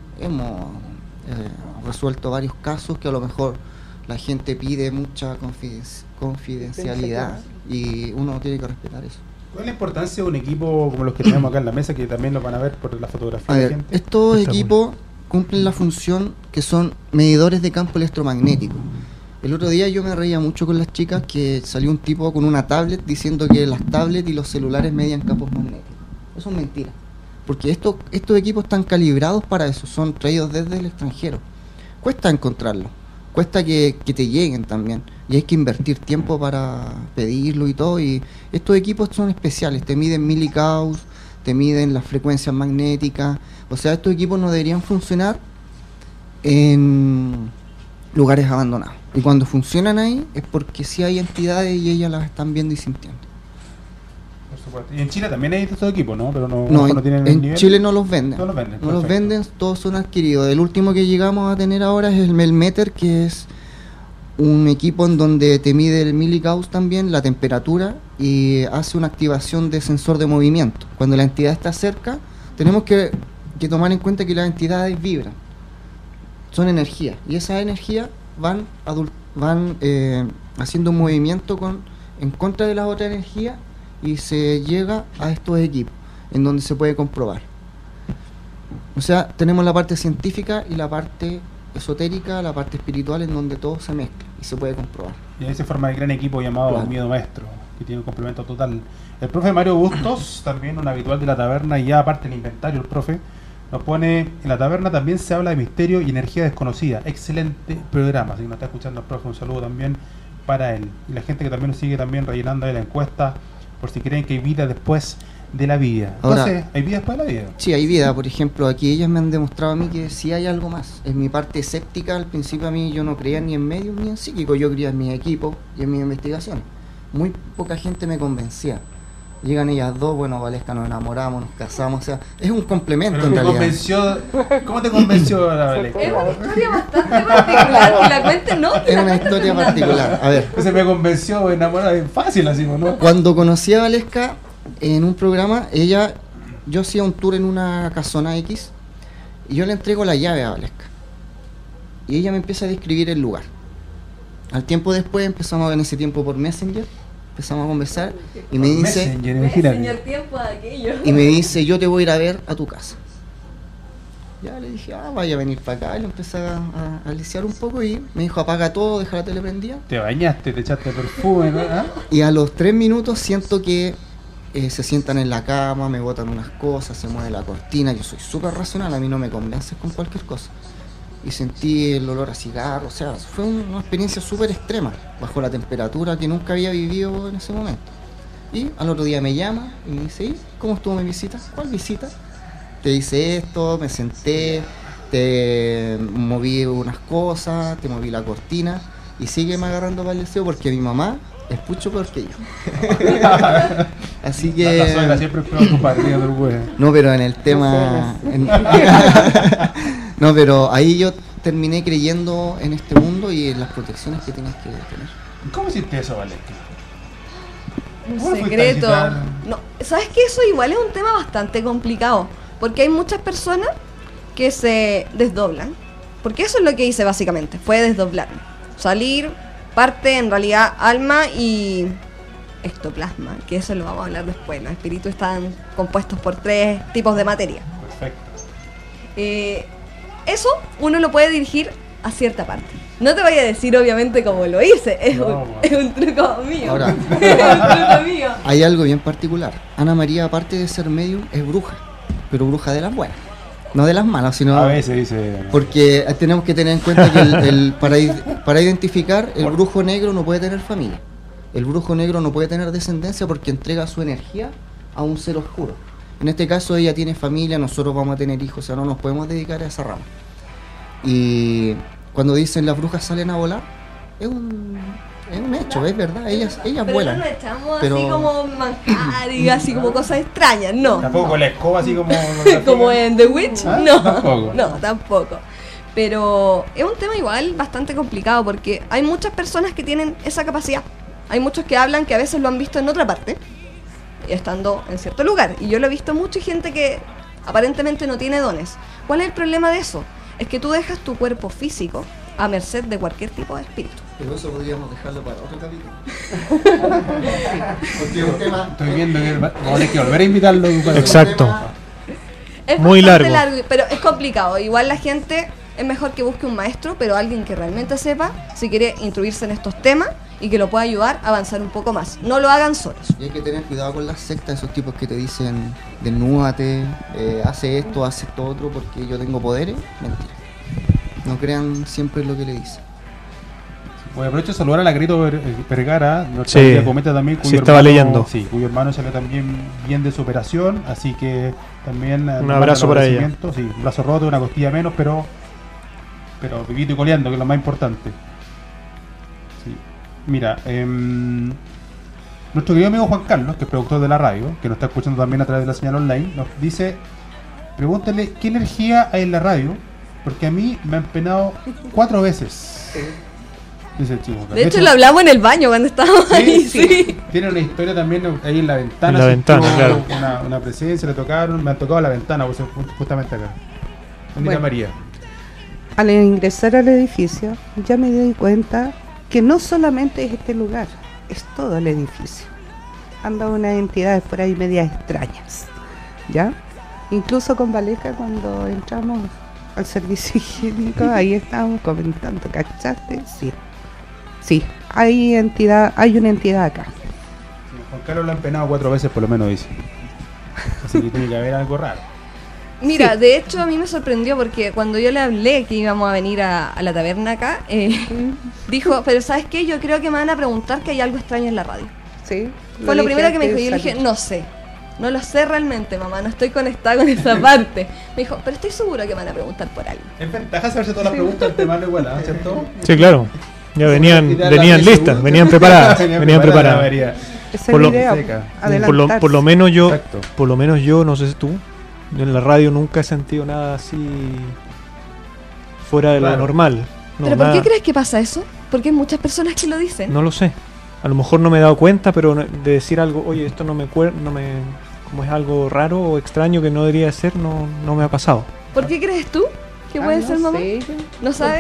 resuelto varios casos que a lo mejor la gente pide mucha confidencialidad y uno tiene que respetar eso. ¿Cuál es la importancia de un equipo como los que tenemos acá en la mesa, que también lo van a ver por la fotografía A de la ver, gente? estos equipos cumplen la función que son medidores de campo electromagnético. El otro día yo me reía mucho con las chicas que salió un tipo con una tablet diciendo que las tablets y los celulares medían campos magnéticos. Eso es mentira, porque estos equipos están calibrados para eso, son traídos desde el extranjero. Cuesta encontrarlos, cuesta que te lleguen también, y hay que invertir tiempo para pedirlo y todo, y estos equipos son especiales, te miden miligauss, te miden las frecuencias magnéticas, o sea, estos equipos no deberían funcionar en lugares abandonados, y cuando funcionan ahí es porque sí hay entidades y ellas las están viendo y sintiendo. Por supuesto. Y en Chile también hay estos equipos, ¿no? Pero no tienen el en nivel. Chile no los venden. No los venden, No los perfecto. venden, todos son adquiridos. El último que llegamos a tener ahora es el Melmeter, que es un equipo en donde te mide el miligauss también, la temperatura, y hace una activación de sensor de movimiento. Cuando la entidad está cerca, tenemos que tomar en cuenta que las entidades vibran. Son energía, y esa energía van haciendo un movimiento en contra de la otra energía, y se llega a estos equipos en donde se puede comprobar. O sea, tenemos la parte científica y la parte esotérica, la parte espiritual, en donde todo se mezcla y se puede comprobar. Y ahí se forma el gran equipo llamado Claro. Miedo Maestro, que tiene un complemento total. El profe Mario Bustos, también un habitual de la taberna, y ya aparte del inventario, el profe nos pone: en la taberna también se habla de misterio y energía desconocida. Excelente programa. Si nos está escuchando el profe, un saludo también para él. Y la gente que también nos sigue también rellenando ahí la encuesta, por si creen que hay vida después de la vida. Entonces, Ahora, ¿hay vida después de la vida? Sí, hay vida. Por ejemplo, aquí ellas me han demostrado a mí que sí hay algo más. En mi parte escéptica, al principio a mí yo no creía ni en medios ni en psíquico, yo creía en mis equipos y en mis investigaciones. Muy poca gente me convencía. Llegan ellas dos, bueno, Valesca, nos enamoramos, nos casamos, o sea, es un complemento Pero en te realidad. ¿Cómo te convenció la Valesca? Es una historia bastante particular, que la cuente, ¿no? Que Es la una cuente historia Fernando. particular. A ver, Se me convenció enamorada, es fácil así, ¿no? cuando conocí a Valesca en un programa, yo hacía un tour en una casona X y yo le entrego la llave a Valesca. Y ella me empieza a describir el lugar. Al tiempo después empezamos, en ese tiempo por Messenger, empezamos a conversar y me dice, Messenger, Me imagínate. enseñó el tiempo de aquello. yo te voy a ir a ver a tu casa. Ya le dije, vaya a venir para acá, y lo empecé a lisiar un poco y me dijo, apaga todo, deja la tele prendida. Te bañaste, te echaste perfume, ¿no? ¿Ah? Y a los 3 minutos siento que se sientan en la cama, me botan unas cosas, se mueve la cortina. Yo soy súper racional, a mí no me convences con cualquier cosa. Y sentí el olor a cigarro, o sea, fue una experiencia súper extrema, bajo la temperatura que nunca había vivido en ese momento. Y al otro día me llama y me dice, ¿y cómo estuvo mi visita? ¿Cuál visita? Te hice esto, me senté, te moví unas cosas, te moví la cortina, y sígueme agarrando para el deseo porque mi mamá es mucho peor que yo. Así que... La suegra siempre es peor que tu padre, tío, del güey. No, pero en el tema... No, pero ahí yo terminé creyendo en este mundo y en las protecciones que tienes que tener. ¿Cómo hiciste eso, Valesca? Un ¿Cómo fuiste a secreto. visitar? No, ¿sabes qué? Eso igual es un tema bastante complicado. Porque hay muchas personas que se desdoblan. Porque eso es lo que hice básicamente. Fue desdoblarme. Salir, parte en realidad alma y ectoplasma. Que eso lo vamos a hablar después. Los espíritus están compuestos por 3 tipos de materia. Perfecto. eso uno lo puede dirigir a cierta parte. No te voy a decir obviamente cómo lo hice, es un truco mío. Ahora, Es un truco mío. hay algo bien particular. Ana María, aparte de ser medium, es bruja, pero bruja de las buenas, no de las malas, sino A veces dice... porque tenemos que tener en cuenta que para identificar, el brujo negro no puede tener familia. El brujo negro no puede tener descendencia porque entrega su energía a un ser oscuro. En este caso ella tiene familia, nosotros vamos a tener hijos, o sea, no nos podemos dedicar a esa rama. Y cuando dicen las brujas salen a volar, es un hecho, es verdad, ellas Pero vuelan. no nos echamos Pero- así como manjar y así como cosas extrañas, no. Tampoco con la escoba así como... Como en The Witch, Ah, no. tampoco. No, tampoco. Pero es un tema igual bastante complicado porque hay muchas personas que tienen esa capacidad. Hay muchos que hablan que a veces lo han visto en otra parte, estando en cierto lugar. Y yo lo he visto mucha gente que aparentemente no tiene dones. ¿Cuál es el problema de eso? Es que tú dejas tu cuerpo físico a merced de cualquier tipo de espíritu. Pero eso podríamos dejarlo para otro capítulo. Porque es un tema... Estoy viendo que vamos a tener que volver a invitarlo. Exacto. Es Muy bastante largo. pero es complicado. Igual la gente es mejor que busque un maestro, pero alguien que realmente sepa si quiere instruirse en estos temas y que lo pueda ayudar a avanzar un poco más. No lo hagan solos. Y hay que tener cuidado con las sectas, esos tipos que te dicen desnúdate, hace esto otro porque yo tengo poderes. Mentira. No crean siempre lo que le dicen. Bueno, aprovecho de saludar a la Grito Vergara, nuestra Sí. amiga Cometa también, Sí, estaba leyendo. Sí, cuyo hermano salió también bien de su operación, así que también Un abrazo para ella. Sí, un brazo roto, una costilla menos, pero vivito y coleando, que es lo más importante. Sí. Mira, nuestro querido amigo Juan Carlos, que es productor de la radio, que nos está escuchando también a través de la señal online, nos dice, pregúntale qué energía hay en la radio, porque a mí me han penado 4 veces. Dice el chico. De hecho, lo hablamos en el baño cuando estábamos ahí, sí. Tiene una historia también ahí en la ventana. En la ventana, sintió claro. una presencia, le tocaron, me han tocado la ventana, pues, justamente acá. Bendita Bueno. María. Al ingresar al edificio, ya me di cuenta que no solamente es este lugar, es todo el edificio. Andan unas entidades por ahí medias extrañas, ¿ya? Incluso con Valesca cuando entramos al servicio higiénico, ahí estábamos comentando, ¿cachaste? Sí, hay una entidad acá. Juan Carlos lo han penado 4 veces por lo menos, dice. Así que tiene que haber algo raro. Mira, Sí. de hecho a mí me sorprendió porque cuando yo le hablé que íbamos a venir a la taberna acá, dijo, pero ¿sabes qué? Yo creo que me van a preguntar que hay algo extraño en la radio. Sí. Fue lo primero que me dijo. Y yo le dije, no sé. No lo sé realmente, mamá, no estoy conectada con esa parte. Me dijo, pero estoy seguro que me van a preguntar por algo. Es ventaja saberse todas las preguntas del tema igual, ¿cierto? Sí, claro. Ya venían Quitar la listas, segunda. venían preparadas. Venían Venían preparadas. María. Esa es Por la lo- idea, seca. adelantarse. Por lo menos yo, Exacto. no sé si tú, yo en la radio nunca he sentido nada así fuera de lo Claro. normal. No, ¿Pero por nada- qué crees que pasa eso? Porque hay muchas personas que lo dicen. No lo sé. A lo mejor no me he dado cuenta, pero de decir algo, oye, esto no me como es algo raro o extraño que no debería ser, no me ha pasado. ¿Por qué crees tú que puede ser, mamá? ¿No sabes?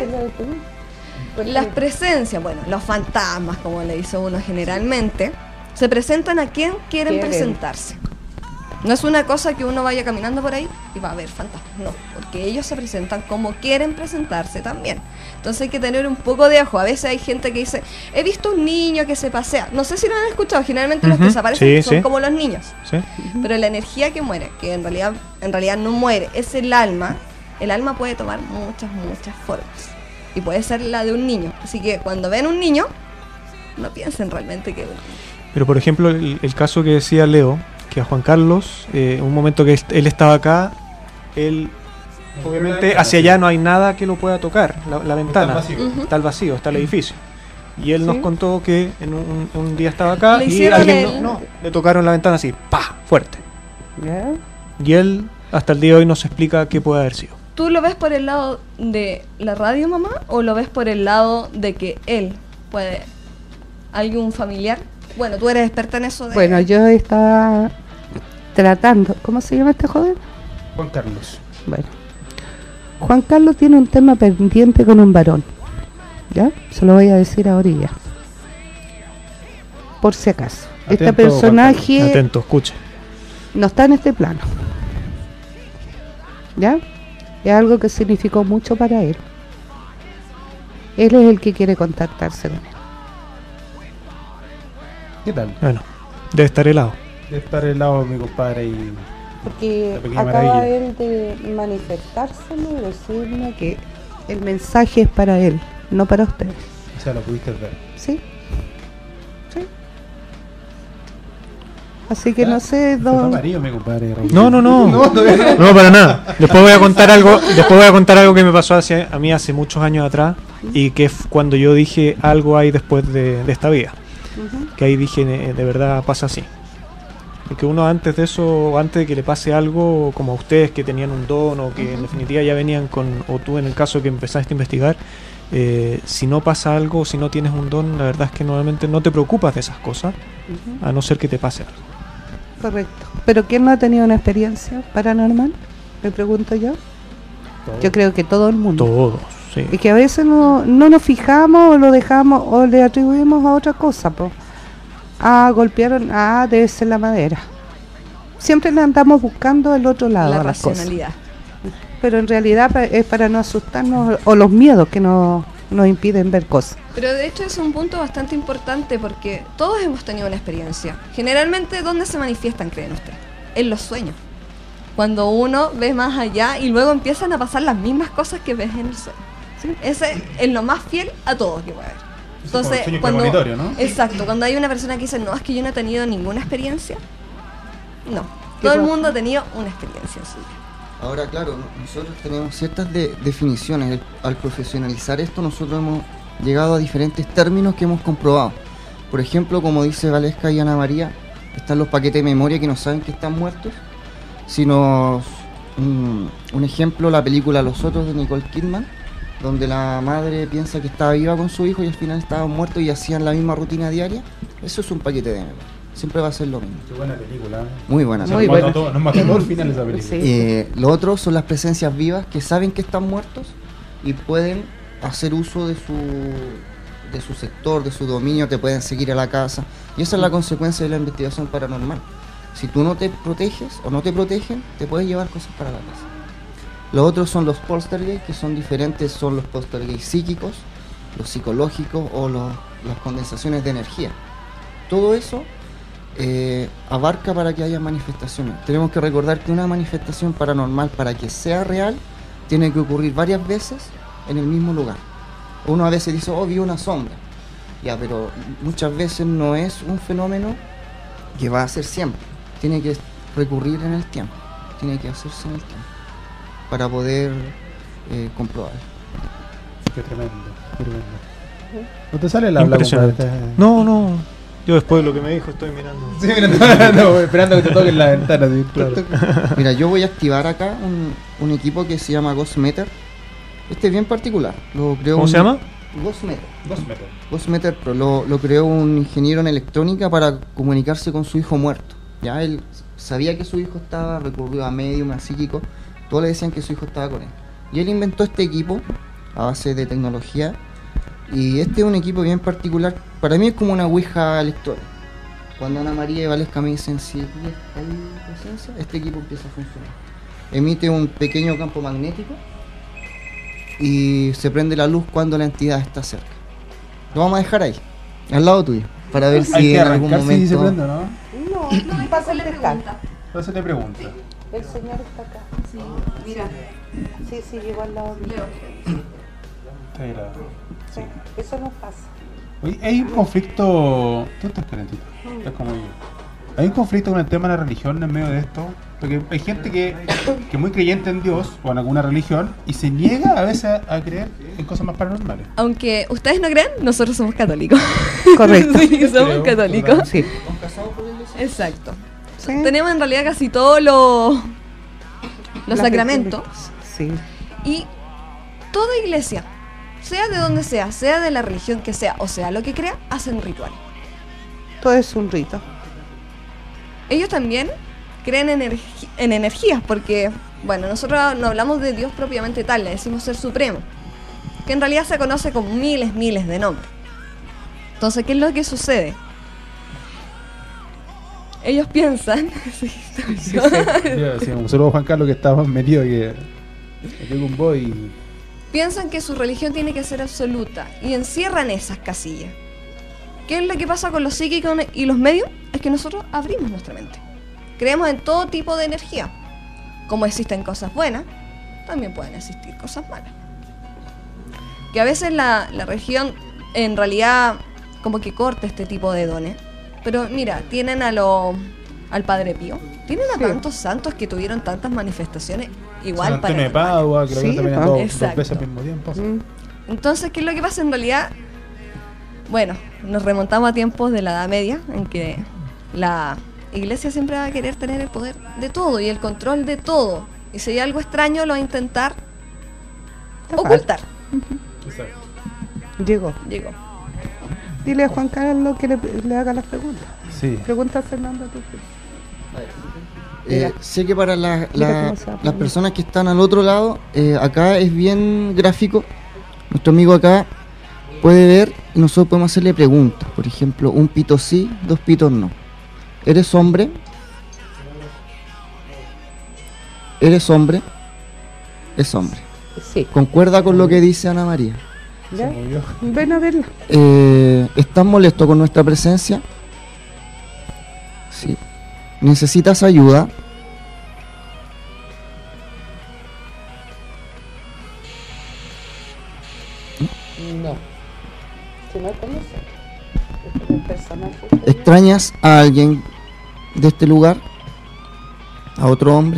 Las presencias, bueno, los fantasmas, como le dice uno generalmente, se presentan a quien quieren Quieren. presentarse. No es una cosa que uno vaya caminando por ahí y va a ver fantasmas, no, porque ellos se presentan como quieren presentarse también. Entonces hay que tener un poco de ojo. A veces hay gente que dice, he visto un niño que se pasea. No sé si lo han escuchado, generalmente los que Ujú, se aparecen sí, son sí. como los niños. ¿Sí? Pero la energía que muere, que en realidad no muere, es el alma puede tomar muchas formas. Y puede ser la de un niño. Así que cuando ven un niño, no piensen realmente que... Pero por ejemplo, el caso que decía Leo, que a Juan Carlos, un momento que él estaba acá, él obviamente hacia allá no hay nada que lo pueda tocar, la ventana, vacío. Ujú. está el vacío, está el edificio. Y él nos Sí. contó que en un día estaba acá Le y hicieron alguien le tocaron la ventana así, ¡pa! Fuerte. ¿Ya? Y él hasta el día de hoy nos explica qué puede haber sido. ¿Tú lo ves por el lado de la radio, mamá? ¿O lo ves por el lado de que él puede... algún familiar? Bueno, tú eres experta en eso de... Bueno, yo estaba tratando, ¿cómo se llama este joven? Juan Carlos. Bueno, Juan Carlos tiene un tema pendiente con un varón, ¿ya? Se lo voy a decir ahorita, por si acaso. Este Atento, personaje Atento, escuche. no está en este plano, ¿ya? Es algo que significó mucho para él. Él es el que quiere contactarse con él. ¿Qué tal? Bueno, debe estar helado. De estar al lado de mi compadre y... Porque La pequeña acaba maravilla. él de manifestárselo y decirme que el mensaje es para él, no para ustedes. O sea, lo pudiste ver. ¿Sí? Sí. Así que Ya, no sé, se fue don... amarillo, mi compadre. Raúl. No, todavía no. no, para nada. Después voy a contar algo que me pasó a mí hace muchos años atrás y que es cuando yo dije algo hay después de esta vida. Ujú. Que ahí dije, de verdad pasa así. Porque uno antes de eso, antes de que le pase algo, como a ustedes que tenían un don o que en definitiva ya venían con, o tú en el caso que empezaste a investigar, si no pasa algo, si no tienes un don, la verdad es que normalmente no te preocupas de esas cosas, Ujú. a no ser que te pase algo. Correcto. ¿Pero quién no ha tenido una experiencia paranormal? Me pregunto yo. Yo creo que todo el mundo. Todos, sí. Es que a veces no nos fijamos o lo dejamos o le atribuimos a otra cosa, pues. Golpearon, debe ser la madera. Siempre le andamos buscando el otro lado La a las cosas. racionalidad. Pero en realidad es para no asustarnos o los miedos que nos impiden ver cosas. Pero de hecho es un punto bastante importante porque todos hemos tenido una experiencia. Generalmente, ¿dónde se manifiestan, creen ustedes? En los sueños. Cuando uno ve más allá y luego empiezan a pasar las mismas cosas que ves en el sueño. ¿Sí? Ese es lo más fiel a todos que puede haber. Entonces, sueño cuando, premonitorio, ¿no? exacto, cuando hay una persona que dice, no, es que yo no he tenido ninguna experiencia. No, ¿Qué todo el pasa? mundo ha tenido una experiencia en su vida. Ahora, claro, nosotros tenemos ciertas definiciones. Al profesionalizar esto, nosotros hemos llegado a diferentes términos que hemos comprobado. Por ejemplo, como dice Valesca y Ana María, están los paquetes de memoria que no saben que están muertos. Si nos... un ejemplo, la película Los Otros de Nicole Kidman, donde la madre piensa que estaba viva con su hijo y al final estaba muerto y hacían la misma rutina diaria. Eso es un paquete de memoria. Siempre va a ser lo mismo. Qué buena película. Muy buena. Muy Nos buena. mató- Nos mató todo el final de esa película. Sí. Lo otro son las presencias vivas que saben que están muertos y pueden hacer uso de su sector, de su dominio, te pueden seguir a la casa. Y esa es la consecuencia de la investigación paranormal. Si tú no te proteges o no te protegen, te puedes llevar cosas para la casa. Los otros son los poltergeist, que son diferentes, son los poltergeist psíquicos, los psicológicos o las condensaciones de energía. Todo eso abarca para que haya manifestaciones. Tenemos que recordar que una manifestación paranormal, para que sea real, tiene que ocurrir varias veces en el mismo lugar. Uno a veces dice, oh, vi una sombra. Ya, pero muchas veces no es un fenómeno que va a ser siempre. Tiene que recurrir en el tiempo. Tiene que hacerse en el tiempo para poder comprobar. Qué tremendo, qué tremendo. ¿No te sale el habla, Impresionante. compadre? No. Yo después de lo que me dijo estoy mirando. Sí, mira, no, esperando que te toquen la ventana. ¿Sí? Claro. Mira, yo voy a activar acá un equipo que se llama Ghostmeter. Este es bien particular. Lo creó ¿Cómo se llama? Ghostmeter. 2 metros. Ghostmeter Pro lo creó un ingeniero en electrónica para comunicarse con su hijo muerto. Ya él sabía que su hijo estaba, recurrió a medium, a psíquico, todos le decían que su hijo estaba con él. Y él inventó este equipo a base de tecnología. Y este es un equipo bien particular. Para mí es como una ouija electrónica. Cuando Ana María y Valesca me dicen si aquí hay presencia, este equipo empieza a funcionar. Emite un pequeño campo magnético y se prende la luz cuando la entidad está cerca. Lo vamos a dejar ahí, al lado tuyo, para ver Hay si que en algún arrancar si se momento... prende, ¿no? No, pásale pregunta. Entonces te pregunta. El señor está acá. Sí, Mira, sí, llegó al lado mío. Está grabado. Sí, eso no pasa. Oye, hay un conflicto. Tú estás calentito. Estás como yo. Hay un conflicto con el tema de la religión en medio de esto. Porque hay gente que es muy creyente en Dios o en alguna religión y se niega a veces a creer en cosas más paranormales. aunque ustedes no crean, nosotros somos católicos. Correcto. Sí, somos Creo, católicos. Sí. Exacto. Sí. Tenemos en realidad casi todos los Las sacramentos. Sí. Y toda iglesia, sea de donde sea de la religión que sea, o sea lo que crea, hacen rituales. Todo es un rito. Ellos también creen en energías, porque, bueno, nosotros no hablamos de Dios propiamente tal, le decimos ser supremo, que en realidad se conoce con miles de nombres. Entonces, ¿qué es lo que sucede? Ellos piensan... Sí, Yo decía, un saludo a Juan Carlos que estaba más metido que. Me pego un boy. Piensan que su religión tiene que ser absoluta y encierran esas casillas. ¿Qué es lo que pasa con los psíquicos y los medios? Es que nosotros abrimos nuestra mente. Creemos en todo tipo de energía. Como existen cosas buenas, también pueden existir cosas malas. Que a veces la religión en realidad como que corta este tipo de dones. Pero mira, tienen al Padre Pío. Tienen a tantos santos que tuvieron tantas manifestaciones igual San para Antonio de Padua, que lo Sí, también pa. dos Exacto. veces al mismo tiempo. Entonces, ¿qué es lo que pasa en realidad? Bueno, nos remontamos a tiempos de la Edad Media, en que la iglesia siempre va a querer tener el poder de todo y el control de todo. Y si hay algo extraño, lo va a intentar Tapar. ocultar. Exacto. Llegó. Llegó. Dile a Juan Carlos que le haga las preguntas. Sí. Pregunta a Fernando tú. Sé que para Mira cómo se va a las poner. personas que están al otro lado, acá es bien gráfico. Nuestro amigo acá puede ver y nosotros podemos hacerle preguntas. Por ejemplo, un pito sí, 2 pitos no. ¿Eres hombre? ¿Eres hombre? Es hombre. Sí. ¿Concuerda con lo que dice Ana María? ¿Ya? Se movió. Ven a verla. ¿Estás molesto con nuestra presencia? Sí. ¿Necesitas ayuda? No. Si no conoce. Es un personaje. ¿Extrañas a alguien de este lugar? ¿A otro hombre?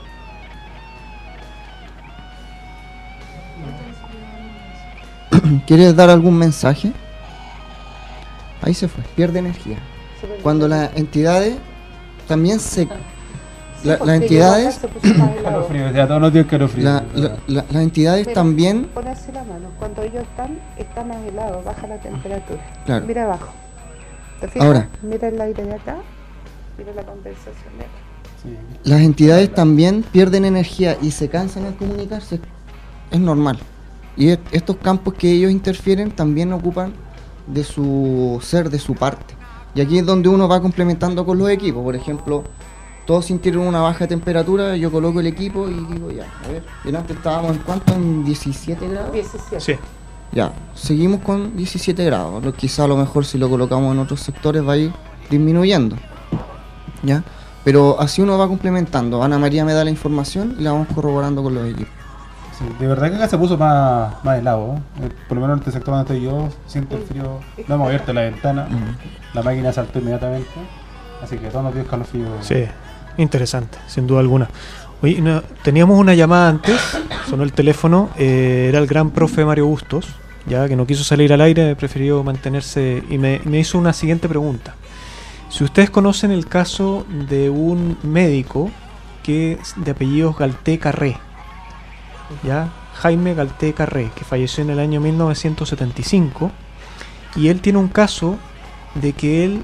¿Quieres dar algún mensaje? Ahí se fue, pierde energía. Cuando las entidades también se... las entidades... Escalofrío, ya todos nos dio escalofrío. Las entidades también... Ponerse la mano. Cuando ellos están más helados, baja la temperatura. Claro. Mira abajo. ¿Te fijas? Ahora. Mira el aire de acá. Mira la condensación de acá. Sí. Las entidades también pierden energía y se cansan al comunicarse. Es normal. Y estos campos que ellos interfieren también ocupan de su ser, de su parte. Y aquí es donde uno va complementando con los equipos. Por ejemplo, todos sintieron una baja temperatura, yo coloco el equipo y digo ya, a ver. Y antes estábamos en cuánto, en 17 grados. 17. Sí. Ya, seguimos con 17 grados. Quizá a lo mejor si lo colocamos en otros sectores va a ir disminuyendo. ¿Ya? Pero así uno va complementando. Ana María me da la información y la vamos corroborando con los equipos. Sí, de verdad que acá se puso más helado, ¿eh? Por lo menos en este sector donde estoy yo, siento el frío. No hemos abierto la ventana, la máquina saltó inmediatamente, así que todos nos dio escalofrío. Sí, interesante, sin duda alguna. Oye, teníamos una llamada antes, sonó el teléfono, era el gran profe Mario Bustos, ya que no quiso salir al aire, prefirió mantenerse y me hizo una siguiente pregunta. Si ustedes conocen el caso de un médico que es de apellidos Galté Carré, ya, Jaime Galté Carré, que falleció en el año 1975, y él tiene un caso de que él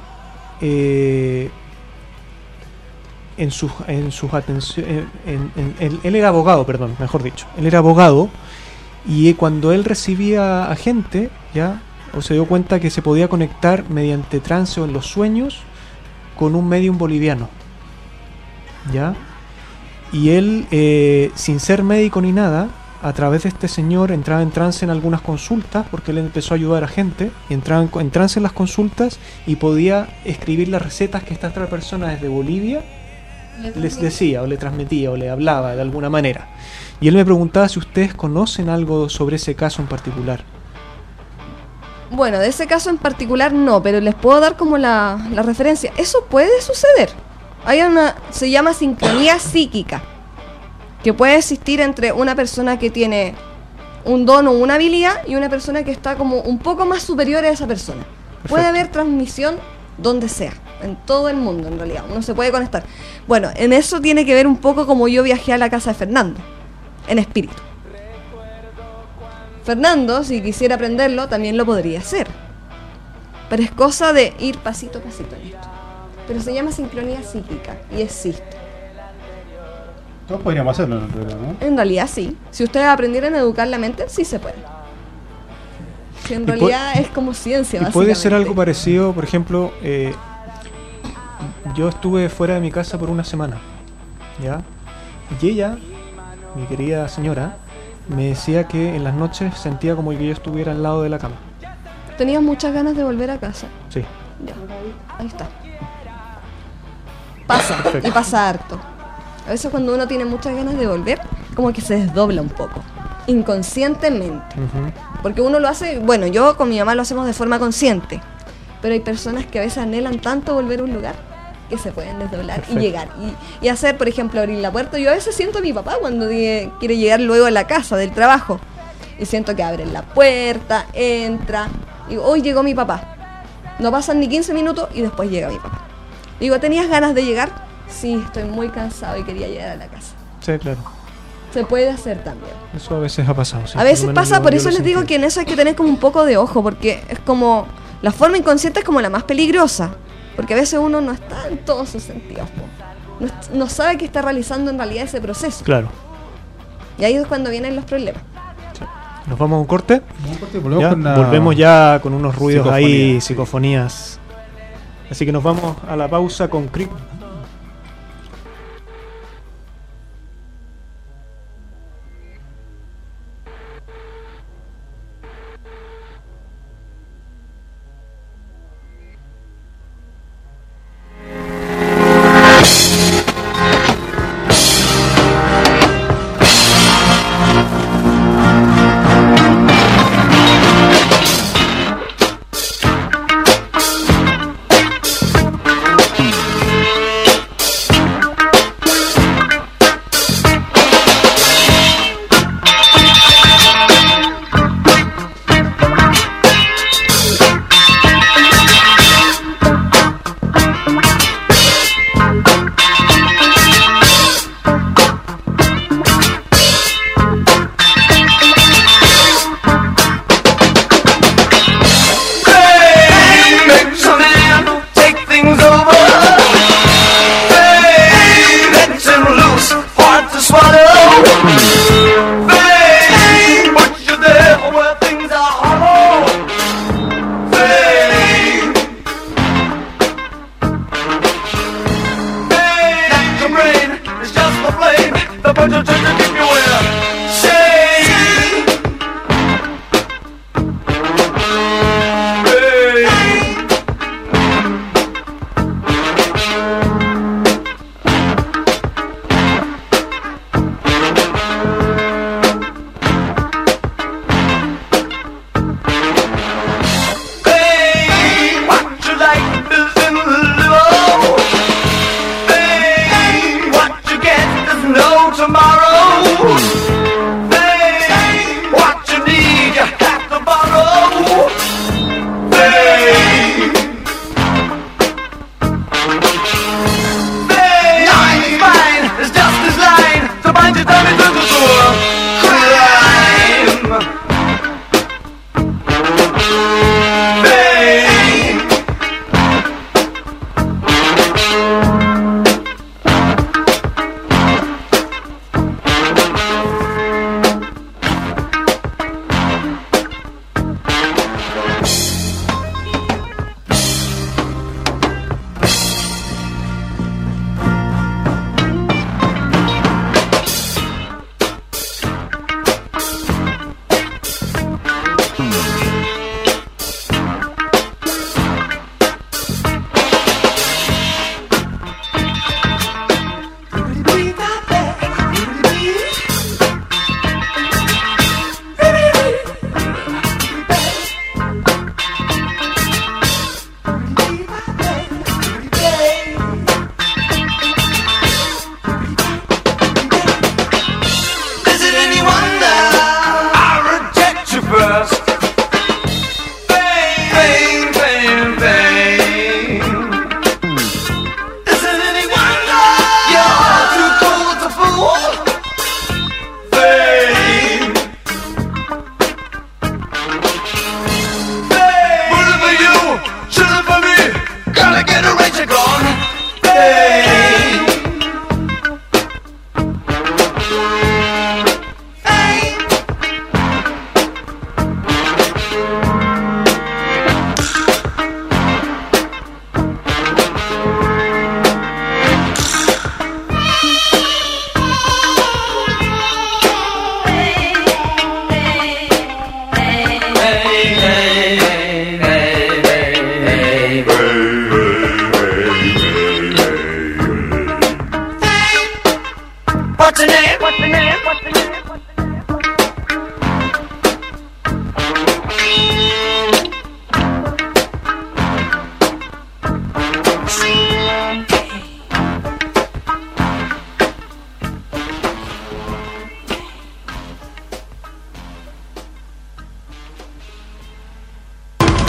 él era abogado, perdón, mejor dicho, él era abogado, y cuando él recibía a gente, ya, o se dio cuenta que se podía conectar mediante trance o en los sueños con un medium boliviano, ya, y él, sin ser médico ni nada, a través de este señor entraba en trance en algunas consultas, porque él empezó a ayudar a gente, y entraba en trance en las consultas y podía escribir las recetas que esta otra persona desde Bolivia les decía o le transmitía o le hablaba de alguna manera. Y él me preguntaba si ustedes conocen algo sobre ese caso en particular. Bueno, de ese caso en particular no, pero les puedo dar como la referencia. Eso puede suceder. Se llama sincronía psíquica, que puede existir entre una persona que tiene un don o una habilidad y una persona que está como un poco más superior a esa persona. Perfecto. Puede haber transmisión donde sea, en todo el mundo en realidad, uno se puede conectar. Bueno, en eso tiene que ver un poco como yo viajé a la casa de Fernando, en espíritu. Fernando, si quisiera aprenderlo, también lo podría hacer. Pero es cosa de ir pasito a pasito en esto. Pero se llama sincronía psíquica y existe. Todos podríamos hacerlo, ¿no? En realidad sí. Si ustedes aprendieran a educar la mente, sí se puede. Si en Y realidad es como ciencia, Y puede ser básicamente. algo parecido, por ejemplo, yo estuve fuera de mi casa por una semana, ¿ya? Y ella mi querida señora, me decía que en las noches sentía como que yo estuviera al lado de la cama. ¿Tenías muchas ganas de volver a casa? Sí. Ya, ahí está. Pasa, y pasa harto. A veces cuando uno tiene muchas ganas de volver, como que se desdobla un poco, inconscientemente. Porque uno lo hace, bueno, yo con mi mamá lo hacemos de forma consciente, pero hay personas que a veces anhelan tanto volver a un lugar que se pueden desdoblar. Perfecto. Y llegar. Y hacer, por ejemplo, abrir la puerta. Yo a veces siento a mi papá cuando quiere llegar luego a la casa del trabajo. Y siento que abren la puerta, entra. Digo, hoy llegó mi papá. No pasan ni 15 minutos y después llega mi papá. Digo, ¿tenías ganas de llegar? Sí, estoy muy cansado y quería llegar a la casa. Sí, claro. Se puede hacer también. Eso a veces ha pasado. Sí. A veces pasa, por eso les digo que en eso hay que tener como un poco de ojo, porque es como, la forma inconsciente es como la más peligrosa, porque a veces uno no está en todos sus sentidos, no sabe que está realizando en realidad ese proceso. Claro. Y ahí es cuando vienen los problemas. Sí. ¿Nos vamos a un corte? Volvemos, volvemos ya con unos ruidos ahí, psicofonías. Así que nos vamos a la pausa con Crick.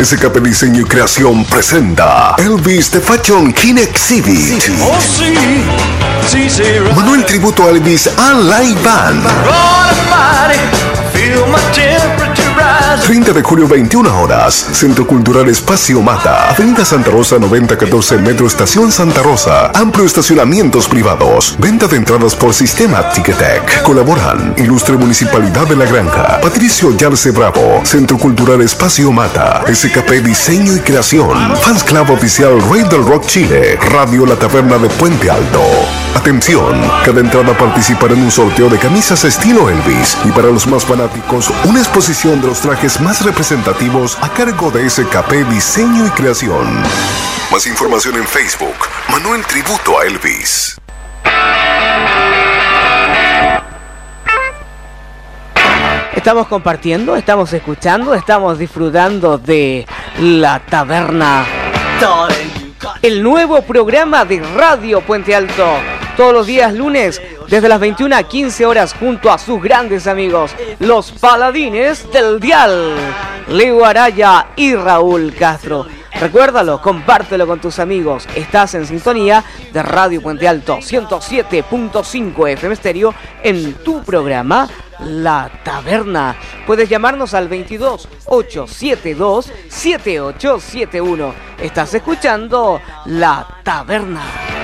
SKP Diseño y Creación presenta Elvis The Fashion King Exhibit. Manuel tributo a Elvis and Live Band. 30 de julio, 21 horas. Centro Cultural Espacio Mata, Avenida Santa Rosa 9014, Metro Estación Santa Rosa. Amplio estacionamientos privados. Venta de entradas por Sistema Ticketek. Colaboran Ilustre Municipalidad de La Granja, Patricio Yarce Bravo, Centro Cultural Espacio Mata, SKP Diseño y Creación, Fans Club Oficial Rey del Rock Chile, Radio La Taberna de Puente Alto. Atención, cada entrada participará en un sorteo de camisas estilo Elvis y para los más fanáticos, una exposición de los trajes más representativos a cargo de SKP Diseño y Creación. Más información en Facebook, Manuel Tributo a Elvis. Estamos compartiendo, estamos escuchando, estamos disfrutando de La Taberna, el nuevo programa de Radio Puente Alto, todos los días lunes desde las 21 a 15 horas junto a sus grandes amigos, los paladines del dial, Leo Araya y Raúl Castro. Recuérdalo, compártelo con tus amigos. Estás en sintonía de Radio Puente Alto 107.5 FM Estéreo en tu programa La Taberna. Puedes llamarnos al 22 872 7871. Estás escuchando La Taberna.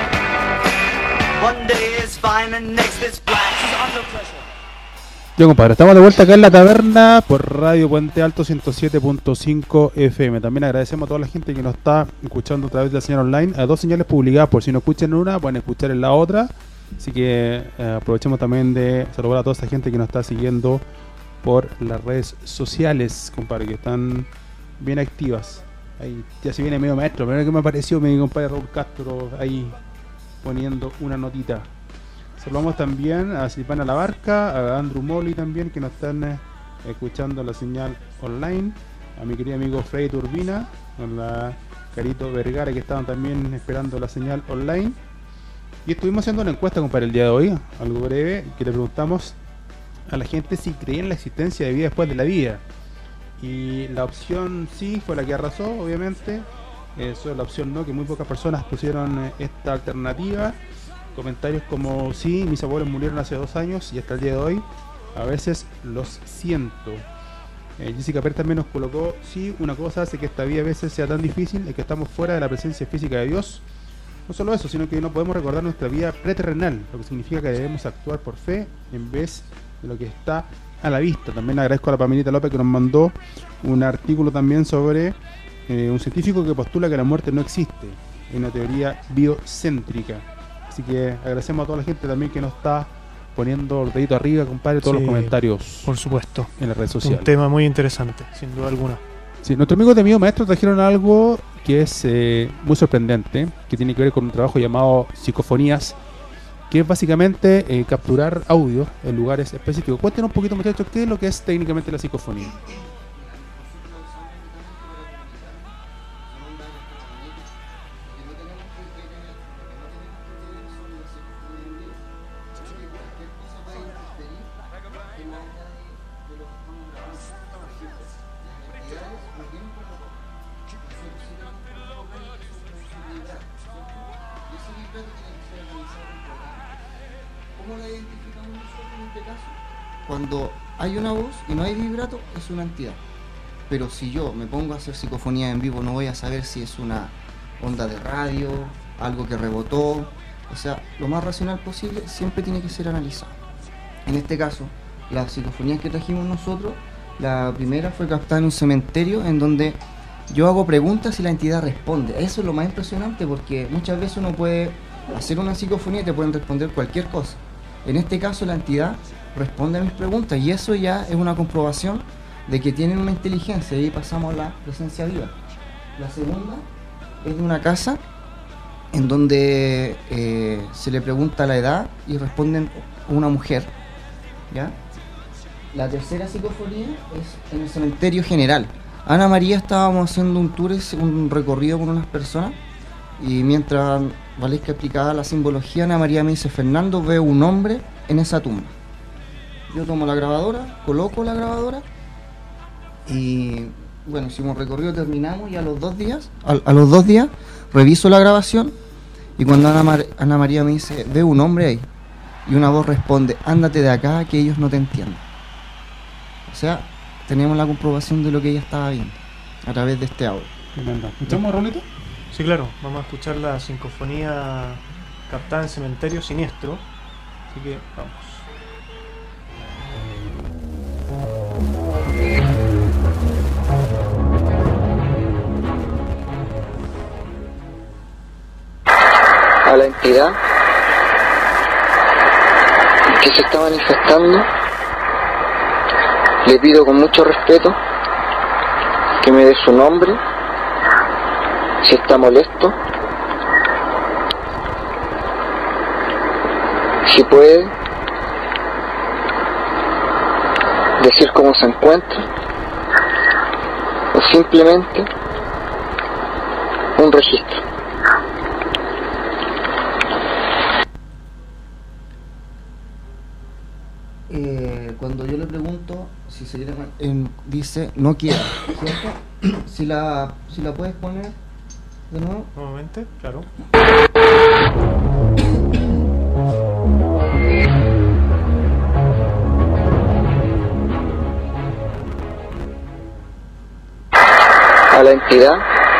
Yo, compadre, estamos de vuelta acá en La Taberna por Radio Puente Alto 107.5 FM. También agradecemos a toda la gente que nos está escuchando a través de la señal online. A dos señales publicadas, por si no escuchan una, pueden escuchar en la otra. Así que aprovechemos también de saludar a toda esa gente que nos está siguiendo por las redes sociales, compadre, que están bien activas. Ahí ya se viene medio maestro, pero que me apareció mi compadre Raúl Castro ahí poniendo una notita. Saludamos también a Silvana Labarca, a Andrew Molly también, que nos están escuchando la señal online, a mi querido amigo Freddy Turbina, a la Carito Vergara, que estaban también esperando la señal online. Y estuvimos haciendo una encuesta, compadre, el día de hoy, algo breve, que le preguntamos a la gente si creía en la existencia de vida después de la vida. Y la opción sí fue la que arrasó, obviamente. Eso es la opción no, que muy pocas personas pusieron esta alternativa. Comentarios como: sí, mis abuelos murieron hace 2 años y hasta el día de hoy a veces los siento. Jessica Pérez también nos colocó: sí, una cosa hace que esta vida a veces sea tan difícil, es que estamos fuera de la presencia física de Dios. No solo eso, sino que no podemos recordar nuestra vida preterrenal, lo que significa que debemos actuar por fe en vez de lo que está a la vista. También agradezco a la Pamelita López, que nos mandó un artículo también sobre un científico que postula que la muerte no existe, es una teoría biocéntrica. Así que agradecemos a toda la gente también que nos está poniendo el dedito arriba, compadre, todos los comentarios. Por supuesto. En las redes sociales. Un tema muy interesante, sin duda alguna. Sí, nuestros amigos de Amigo Maestro trajeron algo que es muy sorprendente, que tiene que ver con un trabajo llamado Psicofonías, que es básicamente capturar audio en lugares específicos. Cuéntenos un poquito, muchachos, qué es lo que es técnicamente la psicofonía. Cuando hay una voz y no hay vibrato, es una entidad. Pero si yo me pongo a hacer psicofonía en vivo, no voy a saber si es una onda de radio, algo que rebotó. O sea, lo más racional posible siempre tiene que ser analizado. En este caso, las psicofonías que trajimos nosotros, la primera fue captada en un cementerio en donde yo hago preguntas y la entidad responde. Eso es lo más impresionante, porque muchas veces uno puede hacer una psicofonía y te pueden responder cualquier cosa. En este caso, la entidad responde a mis preguntas y eso ya es una comprobación de que tienen una inteligencia, y ahí pasamos a la presencia viva. La segunda es de una casa en donde se le pregunta la edad y responden una mujer, ¿ya? La tercera psicofonía es en el cementerio general. Ana María, estábamos haciendo un tour, un recorrido con unas personas, y mientras Valesca explicaba la simbología, Ana María me dice: Fernando, veo un hombre en esa tumba. Yo tomo la grabadora, coloco la grabadora y bueno, hicimos recorrido, terminamos y a los 2 días, a los 2 días, reviso la grabación y cuando Ana María me dice, veo un hombre ahí, y una voz responde, ándate de acá que ellos no te entienden. O sea, teníamos la comprobación de lo que ella estaba viendo a través de este audio. ¿Escuchamos, Rolito? Sí, claro, vamos a escuchar la sinfonía captada en Cementerio Siniestro, así que vamos. A la entidad que se está manifestando le pido con mucho respeto que me dé su nombre, si está molesto, si puede decir cómo se encuentra o simplemente un registro. Cuando yo le pregunto si se quiere, dice no quiero, ¿cierto? si la puedes poner de nuevo. Nuevamente, claro. A la entidad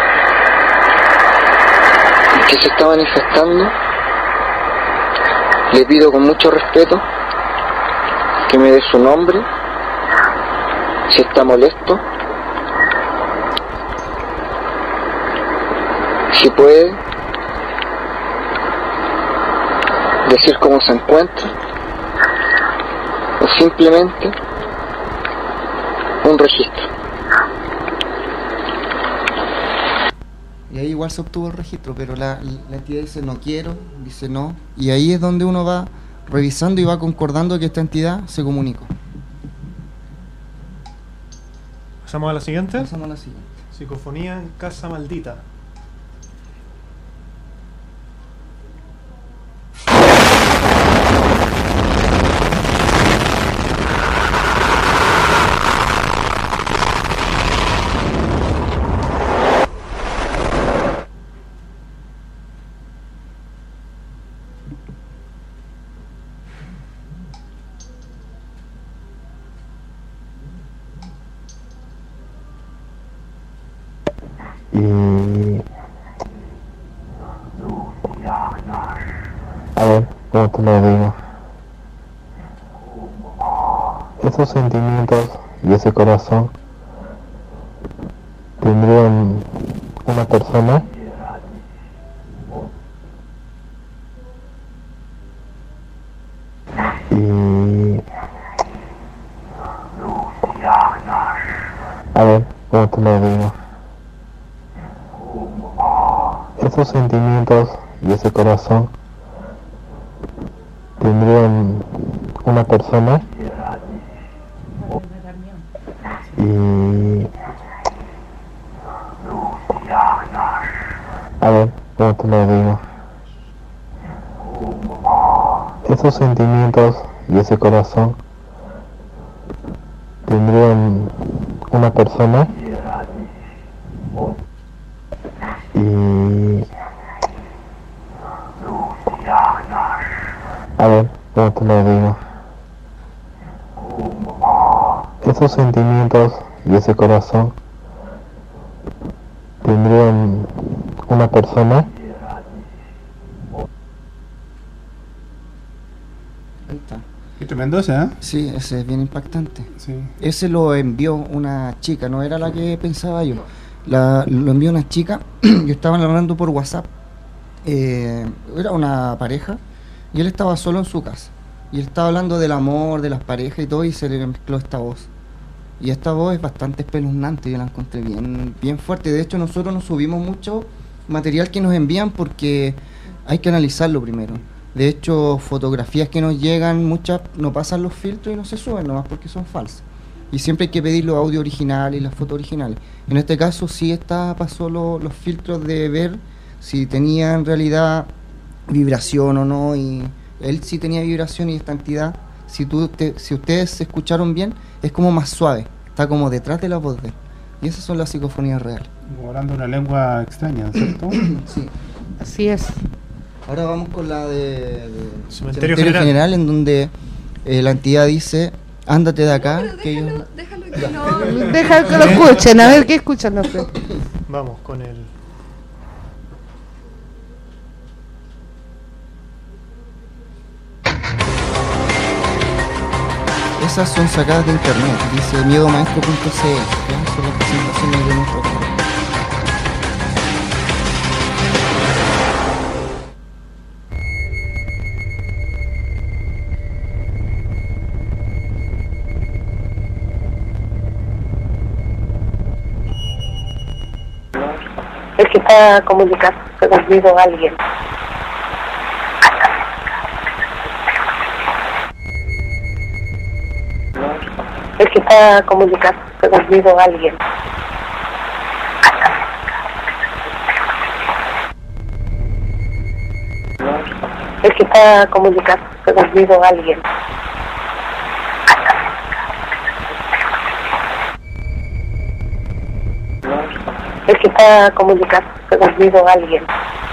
que se está manifestando le pido con mucho respeto que me dé su nombre, si está molesto, si puede decir cómo se encuentra o simplemente un registro. Y ahí igual se obtuvo el registro, pero la entidad dice no quiero, dice no, y ahí es donde uno va revisando y va concordando que esta entidad se comunicó. ¿Pasamos a la siguiente? Pasamos a la siguiente. Psicofonía en Casa Maldita. A ver, ¿cómo te lo digo? Esos sentimientos y ese corazón tendrían una persona y... A ver, ¿cómo te lo digo? Esos sentimientos y ese corazón tendrían una persona y... A ver, ¿cómo te lo digo? Esos sentimientos y ese corazón tendrían una persona y... A ver, ¿cómo te lo digo? Esos sentimientos y ese corazón tendrían una persona. Ahí está. Qué tremendo ese, ¿eh? Sí, ese es bien impactante. Sí. Ese lo envió una chica, no era la que pensaba yo. Lo envió una chica, yo estaba hablando por WhatsApp. Era una pareja y él estaba solo en su casa. Y él estaba hablando del amor, de las parejas y todo, y se le mezcló esta voz. Y esta voz es bastante espeluznante, yo la encontré bien fuerte. De hecho, nosotros nos subimos mucho material que nos envían porque hay que analizarlo primero. De hecho, fotografías que nos llegan, muchas no pasan los filtros y no se suben, nomás porque son falsas. Y siempre hay que pedir los audios originales y las fotos originales. En este caso sí pasó los filtros de ver si tenía en realidad vibración o no, y él sí tenía vibración, y esta entidad, si ustedes se escucharon bien, es como más suave, está como detrás de la voz de él, Y esas son las psicofonías reales. Como hablando una lengua extraña, ¿cierto? Sí. Así es. Ahora vamos con la de Cementerio General, en donde la entidad dice, ándate de acá. Pero que ellos... déjalo que no. Deja que lo escuchen, a ver qué escuchan los tres. Vamos con el... Esas son sacadas de internet, dice miedomaestro.cl, ¿ya? Son las presentaciones de nuestro canal. Es que está comunicándose conmigo alguien. Es que está comunicándose conmigo alguien. Es que está comunicándose conmigo alguien. Es que está comunicándose conmigo alguien.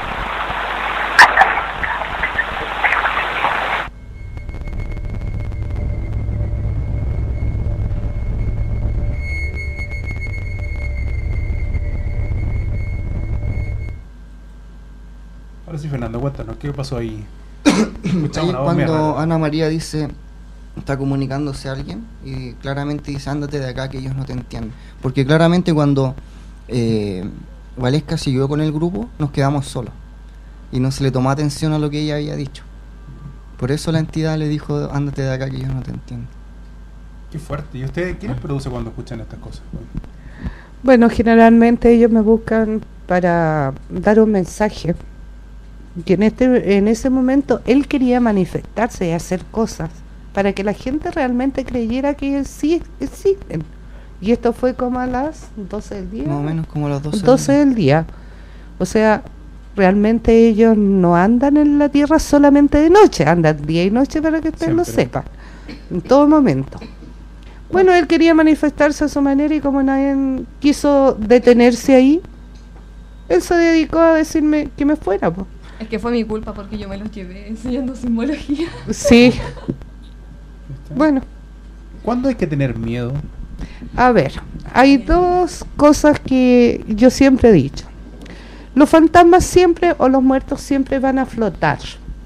Ahora sí, Fernando, cuéntanos, ¿qué pasó ahí? Ahí cuando Ana María dice, está comunicándose a alguien, y claramente dice, ándate de acá que ellos no te entienden. Porque claramente cuando Valesca siguió con el grupo, nos quedamos solos. Y no se le tomó atención a lo que ella había dicho. Por eso la entidad le dijo, ándate de acá que ellos no te entienden. Qué fuerte. ¿Y ustedes quiénes produce cuando escuchan estas cosas? Bueno, generalmente ellos me buscan para dar un mensaje. Que en ese momento él quería manifestarse y hacer cosas para que la gente realmente creyera que sí existen. Y esto fue como a las 12 del día. Más o menos como a las 12 del día. O sea, realmente ellos no andan en la tierra solamente de noche, andan día y noche para que usted lo sepa, en todo momento. Bueno, él quería manifestarse a su manera y como nadie quiso detenerse ahí, él se dedicó a decirme que me fuera, pues. Es que fue mi culpa porque yo me los llevé enseñando simbología. Sí. Bueno. ¿Cuándo hay que tener miedo? A ver, hay dos cosas que yo siempre he dicho. Los fantasmas siempre o los muertos siempre van a flotar.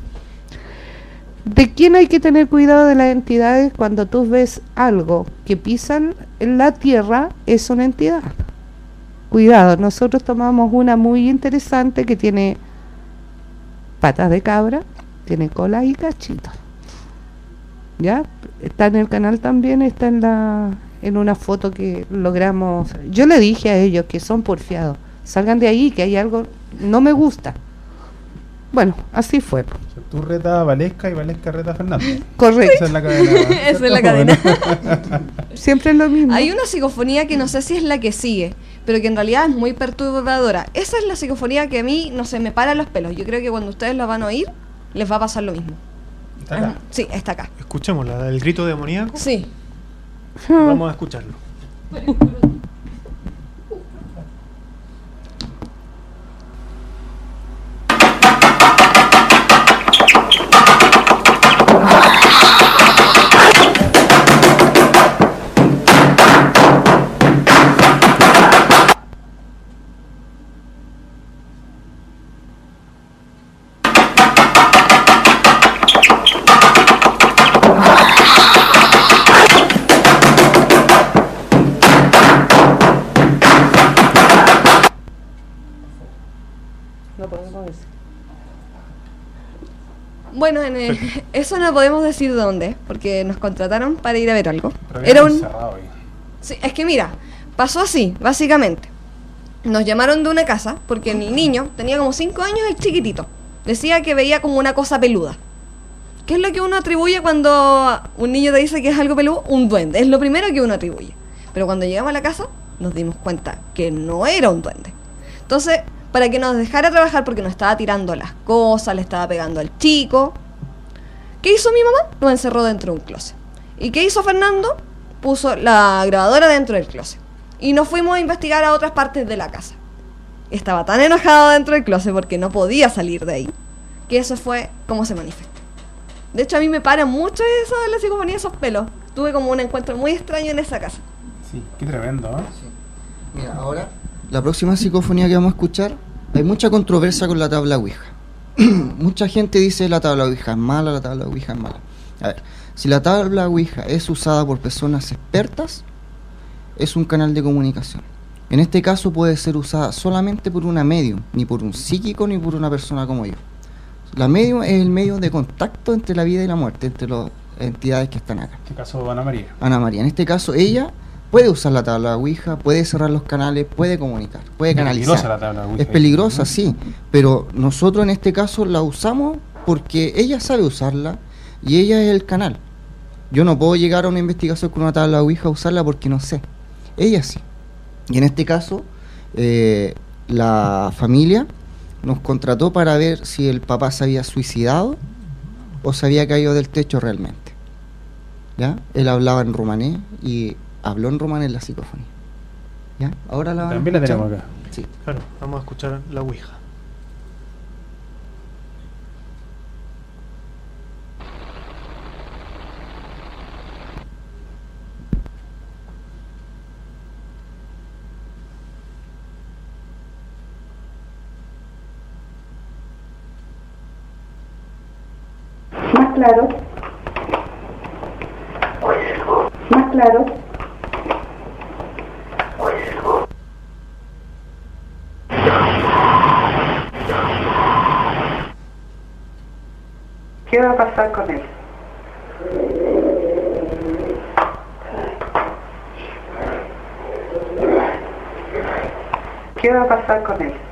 ¿De quién hay que tener cuidado? De las entidades. Cuando tú ves algo que pisan en la tierra, es una entidad. Cuidado, nosotros tomamos una muy interesante que tiene patas de cabra, tiene cola y cachitos. ¿Ya? Está en el canal también, está en una foto que logramos. Yo le dije a ellos que son porfiados, salgan de ahí, que hay algo, no me gusta. Bueno, así fue. O sea, tú retas a Valesca y Valesca reta a Fernando. Correcto. Esa es la cadena. Esa es la cadena. Siempre es lo mismo. Hay una psicofonía que no sé si es la que sigue, pero que en realidad es muy perturbadora. Esa es la psicofonía que a mí, no sé, me para los pelos. Yo creo que cuando ustedes la van a oír, les va a pasar lo mismo. ¿Está acá? Sí, está acá. Escuchémosla, el grito demoníaco. Sí. Vamos a escucharlo. Bueno, eso no podemos decir dónde, porque nos contrataron para ir a ver algo. Pero Era habían un... cerrado ahí. Sí, es que mira, pasó así, básicamente. Nos llamaron de una casa, porque mi niño tenía como 5 años, el chiquitito. Decía que veía como una cosa peluda. ¿Qué es lo que uno atribuye cuando un niño te dice que es algo peludo? Un duende, es lo primero que uno atribuye. Pero cuando llegamos a la casa, nos dimos cuenta que no era un duende. Entonces, para que nos dejara trabajar, porque nos estaba tirando las cosas, le estaba pegando al chico, ¿qué hizo mi mamá? Nos encerró dentro de un closet. ¿Y qué hizo Fernando? Puso la grabadora dentro del closet. Y nos fuimos a investigar a otras partes de la casa. Estaba tan enojado dentro del closet porque no podía salir de ahí, que eso fue como se manifestó. De hecho, a mí me para mucho eso de la psicofonía, esos pelos. Tuve como un encuentro muy extraño en esa casa. Sí, qué tremendo, ¿eh? Sí. Mira, ahora, la próxima psicofonía que vamos a escuchar, hay mucha controversia con la tabla Ouija. Mucha gente dice la tabla Ouija es mala, la tabla Ouija es mala. A ver, si la tabla Ouija es usada por personas expertas, es un canal de comunicación. En este caso puede ser usada solamente por una medium, ni por un psíquico, ni por una persona como yo. La medium es el medio de contacto entre la vida y la muerte, entre las entidades que están acá. En este caso, Ana María. Ana María, en este caso, ella puede usar la tabla Ouija, puede cerrar los canales, puede comunicar, puede canalizar. Es peligrosa la tabla Ouija. Es peligrosa, sí, pero nosotros en este caso la usamos porque ella sabe usarla y ella es el canal. Yo no puedo llegar a una investigación con una tabla Ouija a usarla porque no sé. Ella sí. Y en este caso, la familia nos contrató para ver si el papá se había suicidado o se había caído del techo realmente. ¿Ya? Él hablaba en romané y habló en romané en la psicofonía. ¿Ya? Ahora la también la tenemos acá. Sí. Claro, vamos a escuchar la Ouija. Más claro. Más claro. ¿Qué va a pasar con él? ¿Qué va a pasar con él?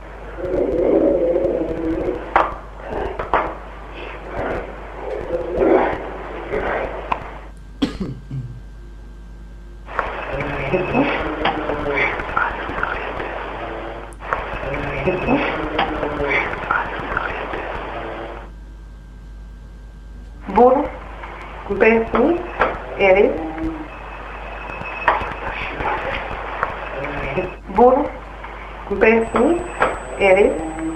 Bur, Besu, Eres. Bur, Besu, Eres.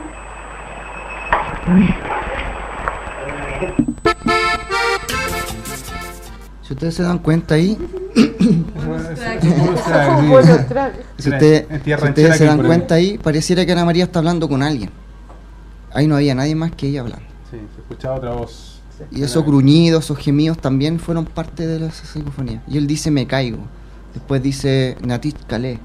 Si ustedes se dan cuenta ahí, si ustedes se dan cuenta ahí, pareciera que Ana María está hablando con alguien. Ahí no había nadie más que ella hablando. Sí, se escuchaba otra voz. Y esos gruñidos, esos gemidos también fueron parte de la psicofonía. Y él dice me caigo. Después dice Natit Calé.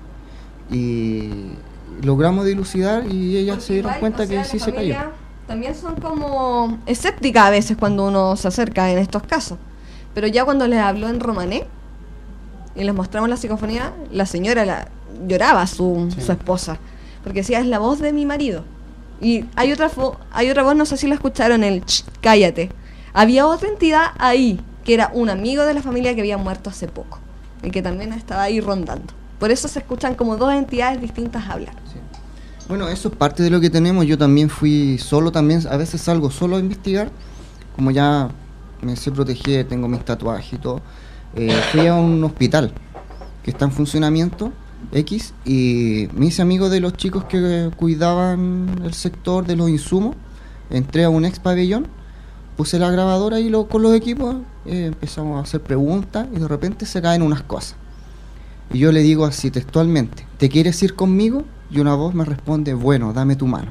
Y logramos dilucidar y ellas porque se dieron igual, cuenta o sea, que sí la se cayó. familia también son como escépticas a veces cuando uno se acerca en estos casos. Pero ya cuando les habló en romané y les mostramos la psicofonía, la señora lloraba su esposa, porque decía, es la voz de mi marido. Y hay otra voz, no sé si la escucharon, el cállate. Había otra entidad ahí, que era un amigo de la familia que había muerto hace poco, y que también estaba ahí rondando. Por eso se escuchan como dos entidades distintas hablar. Sí. Bueno, eso es parte de lo que tenemos. Yo también fui solo, también a veces salgo solo a investigar, como ya me sé proteger, tengo mis tatuajes y todo. Fui a un hospital que está en funcionamiento X y me hice amigo de los chicos que cuidaban el sector de los insumos. Entré a un ex pabellón, puse la grabadora y con los equipos empezamos a hacer preguntas y de repente se caen unas cosas. Y yo le digo así textualmente, ¿te quieres ir conmigo? Y una voz me responde, bueno, dame tu mano.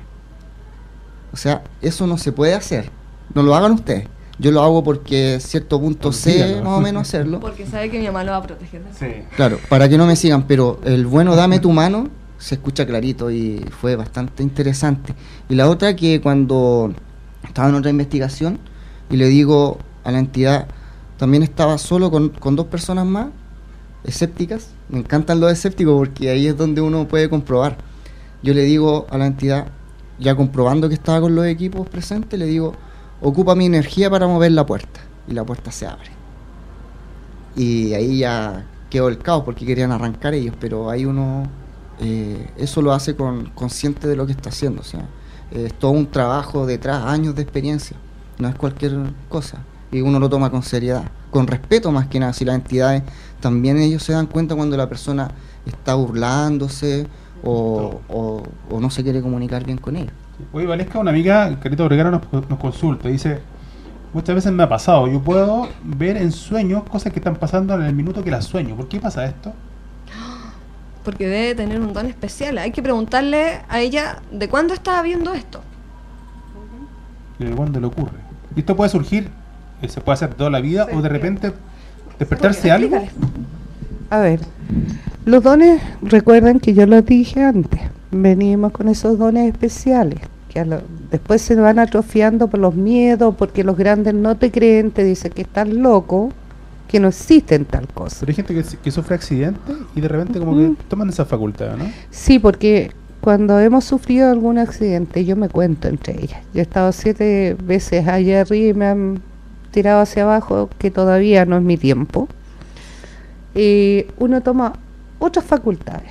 O sea, eso no se puede hacer. No lo hagan ustedes. Yo lo hago porque a cierto punto sé más o menos hacerlo. Porque sabe que mi mamá lo va a proteger. Sí. Claro, para que no me sigan, pero el bueno, dame tu mano, se escucha clarito y fue bastante interesante. Y la otra que cuando estaba en otra investigación y le digo a la entidad, también estaba solo con dos personas más, escépticas. Me encantan los escépticos porque ahí es donde uno puede comprobar. Yo le digo a la entidad, ya comprobando que estaba con los equipos presentes, le digo, ocupa mi energía para mover la puerta. Y la puerta se abre. Y ahí ya quedó el caos porque querían arrancar ellos, pero ahí uno eso lo hace consciente de lo que está haciendo. O sea, es todo un trabajo detrás, años de experiencia. No es cualquier cosa. Y uno lo toma con seriedad. con respeto más que nada. Si las entidades también ellos se dan cuenta cuando la persona está burlándose o no se quiere comunicar bien con ella. Oye, Valesca, una amiga, Carito Vergara, nos consulta, dice, muchas veces me ha pasado, yo puedo ver en sueños cosas que están pasando en el minuto que las sueño. ¿Por qué pasa esto? Porque debe tener un don especial. Hay que preguntarle a ella de cuándo estaba viendo esto. ¿De cuándo le ocurre? Y esto puede surgir, se puede hacer toda la vida, o de repente despertarse algo. A ver, los dones, recuerden que yo los dije antes, venimos con esos dones especiales, que después se van atrofiando por los miedos, porque los grandes no te creen, te dicen que estás loco, que no existen tal cosa. Pero hay gente que sufre accidentes y de repente como que toman esa facultad, ¿no? Sí, porque cuando hemos sufrido algún accidente, yo me cuento entre ellas. Yo he estado 7 veces allá arriba y me han tirado hacia abajo, que todavía no es mi tiempo. Y uno toma otras facultades,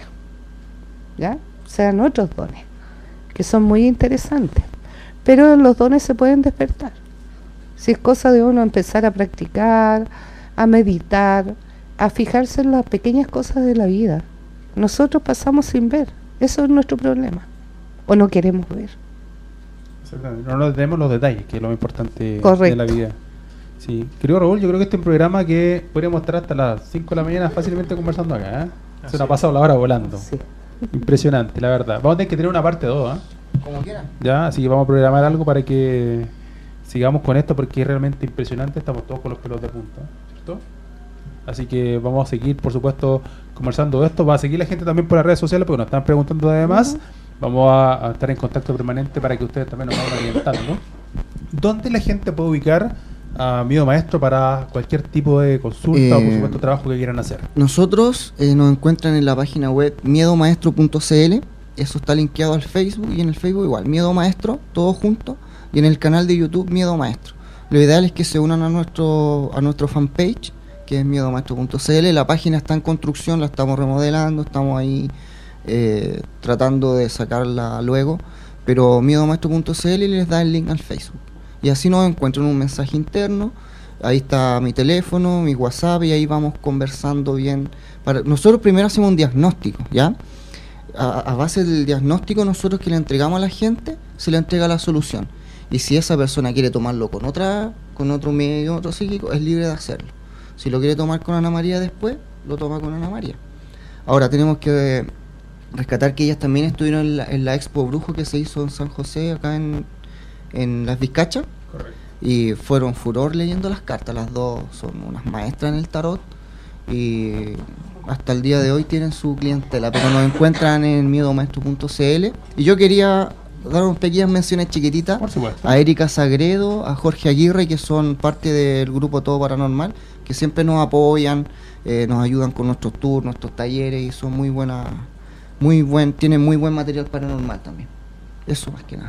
¿ya? O sea, otros dones, que son muy interesantes. Pero los dones se pueden despertar. Si es cosa de uno empezar a practicar, a meditar, a fijarse en las pequeñas cosas de la vida. Nosotros pasamos sin ver. Eso es nuestro problema. O no queremos ver. Exactamente. No tenemos los detalles, que es lo más importante. Correcto. De la vida. Sí. Querido Raúl, yo creo que este es un programa que podríamos estar hasta las 5 de la mañana fácilmente conversando acá, ¿eh? Se nos ha pasado la hora volando. Sí. Impresionante, la verdad. Vamos a tener que tener una parte 2, ¿eh? Como quieran. Ya, así que vamos a programar algo para que sigamos con esto, porque es realmente impresionante. Estamos todos con los pelos de punta, ¿cierto? Así que vamos a seguir, por supuesto, conversando de esto. Va a seguir la gente también por las redes sociales, porque nos están preguntando además. Vamos a estar en contacto permanente para que ustedes también nos vayan orientando. ¿Dónde la gente puede ubicar a Miedo Maestro para cualquier tipo de consulta o, por supuesto, trabajo que quieran hacer? Nosotros nos encuentran en la página web miedomaestro.cl. Eso está linkeado al Facebook, y en el Facebook igual, Miedo Maestro, todo junto, y en el canal de YouTube Miedo Maestro. Lo ideal es que se unan a nuestro fanpage, que es miedomaestro.cl. La página está en construcción, la estamos remodelando, estamos ahí tratando de sacarla luego, pero miedomaestro.cl les da el link al Facebook. Y así nos encuentran un mensaje interno, ahí está mi teléfono, mi WhatsApp, y ahí vamos conversando bien. Nosotros primero hacemos un diagnóstico, ¿ya? A base del diagnóstico, nosotros que le entregamos a la gente, se le entrega la solución. Y si esa persona quiere tomarlo con otro medio, otro psíquico, es libre de hacerlo. Si lo quiere tomar con Ana María después, lo toma con Ana María. Ahora tenemos que rescatar que ellas también estuvieron en la Expo Brujo que se hizo en San José, acá en Las Vizcachas. Correcto. Y fueron furor leyendo las cartas. Las dos son unas maestras en el tarot y hasta el día de hoy tienen su clientela, pero nos encuentran en miedomaestro.cl. Y yo quería dar unas pequeñas menciones chiquititas a Erika Sagredo, a Jorge Aguirre, que son parte del grupo Todo Paranormal, que siempre nos apoyan, nos ayudan con nuestros tours, nuestros talleres, y son tienen muy buen material paranormal también. Eso más que nada.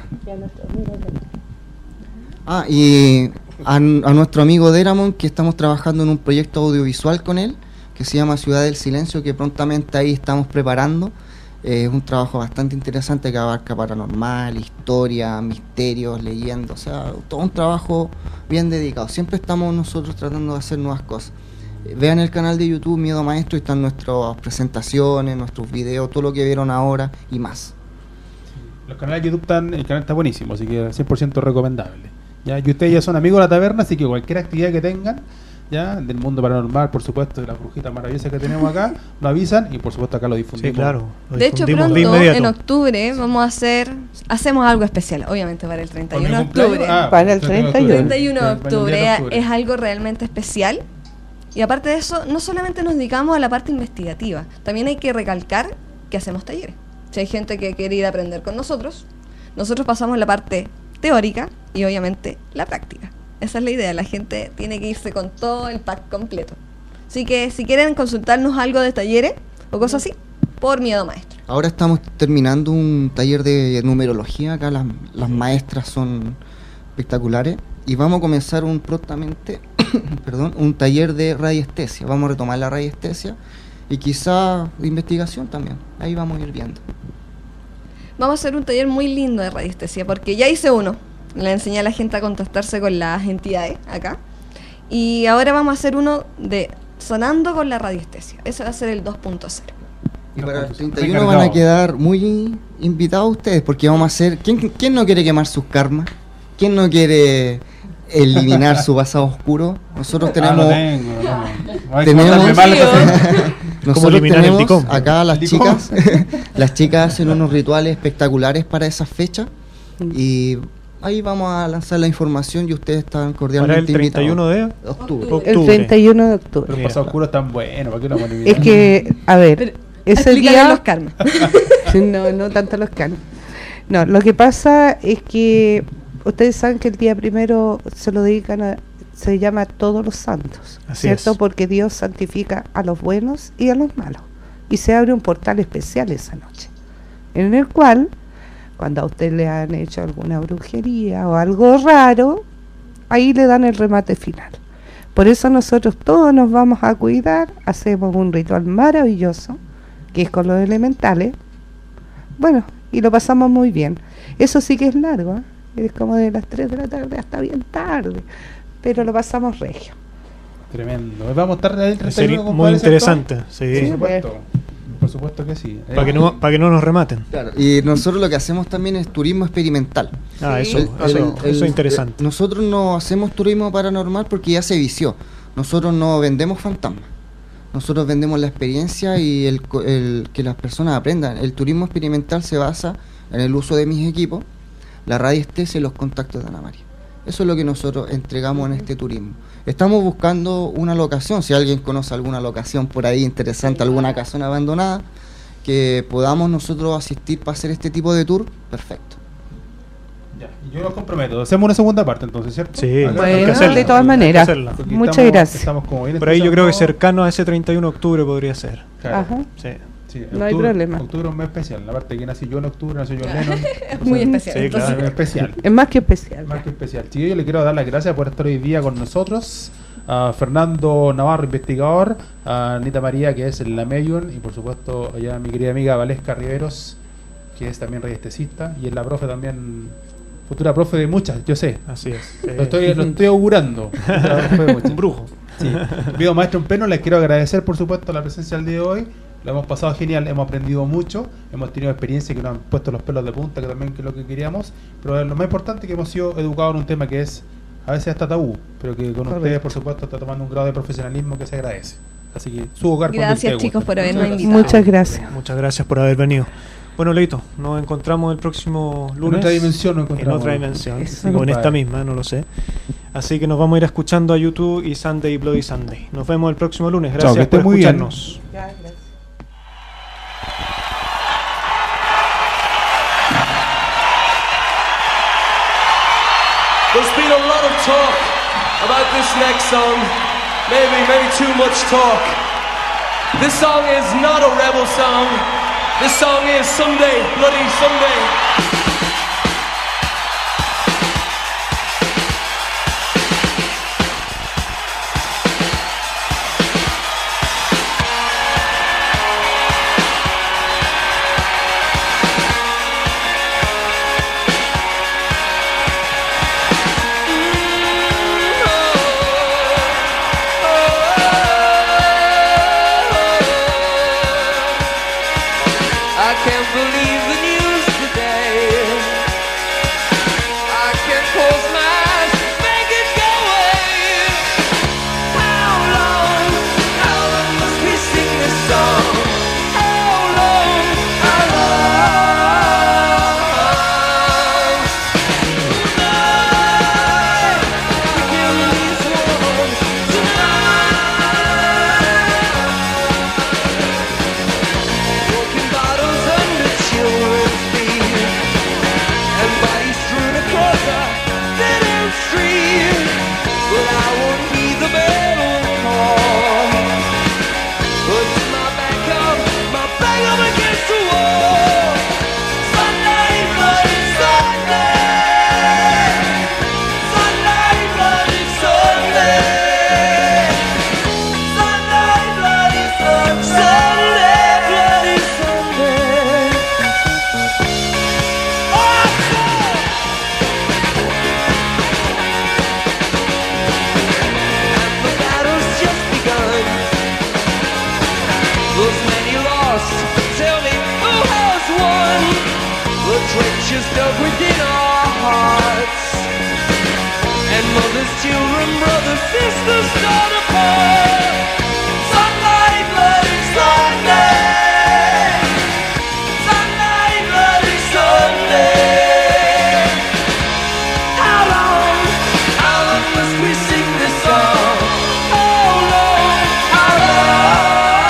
Y a nuestro amigo Deramon, que estamos trabajando en un proyecto audiovisual con él, que se llama Ciudad del Silencio, que prontamente ahí estamos preparando. Es un trabajo bastante interesante que abarca paranormal, historia, misterios, leyendas, o sea, todo un trabajo bien dedicado. Siempre estamos nosotros tratando de hacer nuevas cosas. Vean el canal de YouTube Miedo Maestro, y están nuestras presentaciones, nuestros videos, todo lo que vieron ahora y más. Los canales de YouTube el canal está buenísimo, así que 100% recomendable. ¿Ya? Y ustedes ya son amigos de la taberna, así que cualquier actividad que tengan, ya del mundo paranormal, por supuesto, de las brujitas maravillosas que tenemos acá, nos avisan y por supuesto acá lo difundimos. Sí, claro. De hecho, pronto, en octubre, hacemos algo especial, obviamente para el 31 de octubre. Para el 31 de octubre es algo realmente especial. Y aparte de eso, no solamente nos dedicamos a la parte investigativa, también hay que recalcar que hacemos talleres. Si hay gente que quiere ir a aprender con nosotros pasamos la parte teórica y obviamente la práctica. Esa es la idea, la gente tiene que irse con todo el pack completo. Así que si quieren consultarnos algo de talleres o cosas así, por Miedo Maestro. Ahora estamos terminando un taller de numerología, acá las maestras son espectaculares, y vamos a comenzar prontamente un taller de radiestesia. Vamos a retomar la radiestesia y quizá de investigación también, ahí vamos a ir viendo. Vamos a hacer un taller muy lindo de radiestesia, porque ya hice uno. Le enseñé a la gente a contactarse con las entidades acá. Y ahora vamos a hacer uno de sonando con la radiestesia. Ese va a ser el 2.0. Y para el 31 van a quedar muy invitados ustedes, porque vamos a hacer... ¿Quién no quiere quemar sus karmas? ¿Quién no quiere eliminar su pasado oscuro? Nosotros tenemos... Nosotros tenemos acá las chicas. Las chicas hacen unos rituales espectaculares para esa fecha. Y ahí vamos a lanzar la información y ustedes están cordialmente invitados. ¿Para el 31 de octubre? El 31 de octubre. Pero pasado oscuro es tan bueno, ¿para qué lo vamos a eliminar? Es que, a ver, ese día... los karmas. No tanto los karmas. No, lo que pasa es que ustedes saben que el día primero se lo dedican a... Se llama Todos los Santos, Así ¿cierto? es. Porque Dios santifica a los buenos y a los malos. Y se abre un portal especial esa noche, en el cual, cuando a usted le han hecho alguna brujería o algo raro, ahí le dan el remate final. Por eso nosotros todos nos vamos a cuidar, hacemos un ritual maravilloso, que es con los elementales, bueno, y lo pasamos muy bien. Eso sí que es largo, ¿eh? Es como de las 3 de la tarde hasta bien tarde, pero lo pasamos regio. Tremendo. Vamos a estar ahí el 31, Sería compadre, muy ¿cierto? interesante, sí. Por supuesto. Por supuesto que sí. Para que no nos rematen. Claro, y nosotros lo que hacemos también es turismo experimental. Ah, Sí. eso es interesante. Nosotros no hacemos turismo paranormal porque ya se vició. Nosotros no vendemos fantasmas. Nosotros vendemos la experiencia y el que las personas aprendan. El turismo experimental se basa en el uso de mis equipos, la radiestesia y los contactos de Ana María. Eso es lo que nosotros entregamos en este turismo. Estamos buscando una locación, si alguien conoce alguna locación por ahí interesante, alguna casona abandonada, que podamos nosotros asistir para hacer este tipo de tour, perfecto. Ya, y yo los comprometo. Hacemos una segunda parte entonces, ¿cierto? Sí, Acá hay que Bueno, hacerla, de todas hay que maneras. hacerla. Porque Muchas gracias. Estamos como bien Por ahí yo creo que entusiasmados. cercano a ese 31 de octubre podría ser. Claro. Ajá. Sí. Sí, No hay problema. Octubre es un mes especial. La parte que nací yo en octubre, nací yo en Lennon. Es muy especial. Sí, entonces. claro. Es muy especial. Es más que especial. Más que especial. Chiquillos, yo le quiero dar las gracias por estar hoy día con nosotros. A Fernando Navarro, investigador. A Anita María, que es la medium. Y por supuesto, allá a mi querida amiga Valesca Riveros, que es también radiestesista. Y es la profe también, futura profe de muchas, yo sé. Así es. Lo estoy augurando. Un brujo. Sí. Querido maestro en pleno, les quiero agradecer por supuesto la presencia del día de hoy. Lo hemos pasado genial, hemos aprendido mucho, hemos tenido experiencias que nos han puesto los pelos de punta, que también que es lo que queríamos, pero lo más importante es que hemos sido educados en un tema que es a veces hasta tabú, pero que con ustedes por supuesto está tomando un grado de profesionalismo que se agradece. Así que su hogar cuando Gracias, ustedes chicos, gusten. por habernos Muchas invitado. Muchas gracias. Muchas gracias por haber venido. Bueno, Leito, nos encontramos el próximo lunes. En otra dimensión nos encontramos. En otra dimensión. Eso. O en Compadre. esta misma, no lo sé. Así que nos vamos a ir escuchando a YouTube y Sunday Bloody Sunday. Nos vemos el próximo lunes. Chao, Gracias que esté por muy bien. escucharnos. There's been a lot of talk about this next song. Maybe too much talk. This song is not a rebel song. This song is Sunday, Bloody Sunday. I can't believe the news today. trenches dug within our hearts, and mothers, children, brothers, sisters torn apart. Sunday, bloody Sunday, Sunday, bloody Sunday. How long must we sing this song? How long, how long?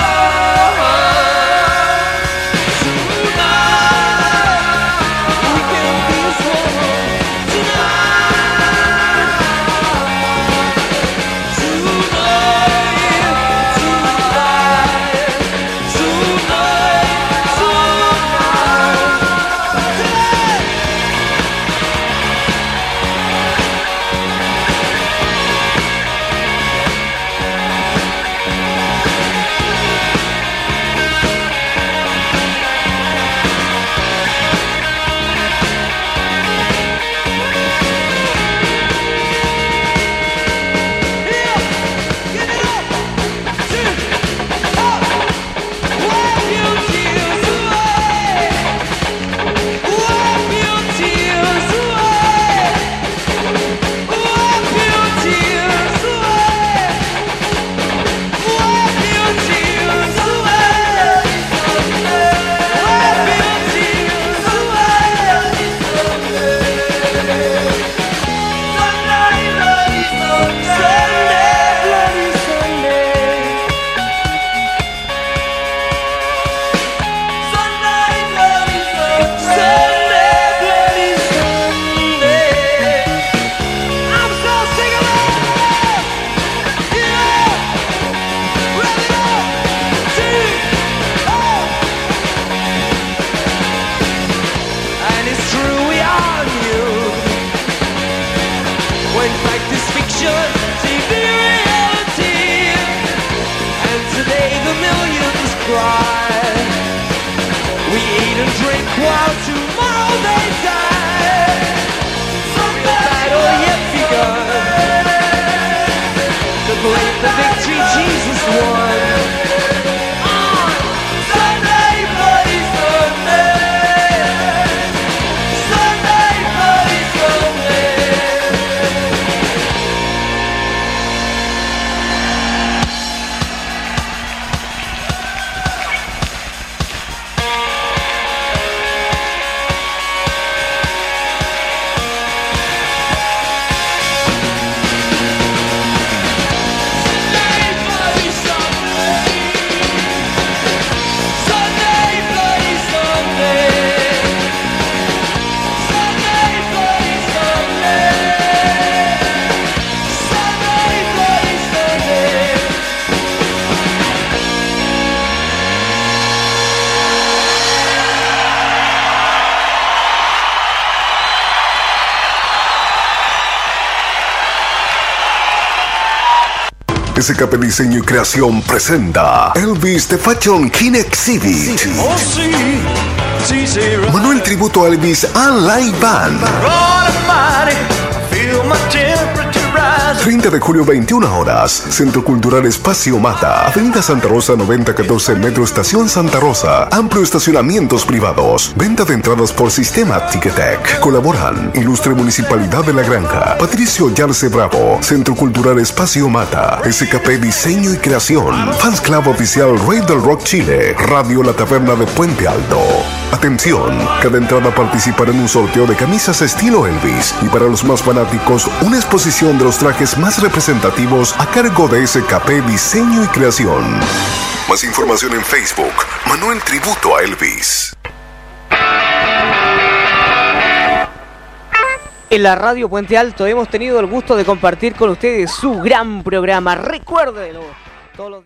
SKP Diseño y Creación presenta Elvis The Fashion King Exhibit. Manuel tributo a Elvis and Live Band. 30 de julio, 21 horas. Centro Cultural Espacio Mata, Avenida Santa Rosa 9014, Metro Estación Santa Rosa. Amplio estacionamientos privados. Venta de entradas por sistema Ticketek. Colaboran Ilustre Municipalidad de La Granja, Patricio Yarce Bravo, Centro Cultural Espacio Mata, SKP Diseño y Creación, Fans Club Oficial Rey del Rock Chile, Radio La Taberna de Puente Alto. Atención, cada entrada participará en un sorteo de camisas estilo Elvis y para los más fanáticos, una exposición de los trajes más representativos a cargo de SKP Diseño y Creación. Más información en Facebook, Manuel Tributo a Elvis. En la radio Puente Alto hemos tenido el gusto de compartir con ustedes su gran programa. Recuérdenlo, todos los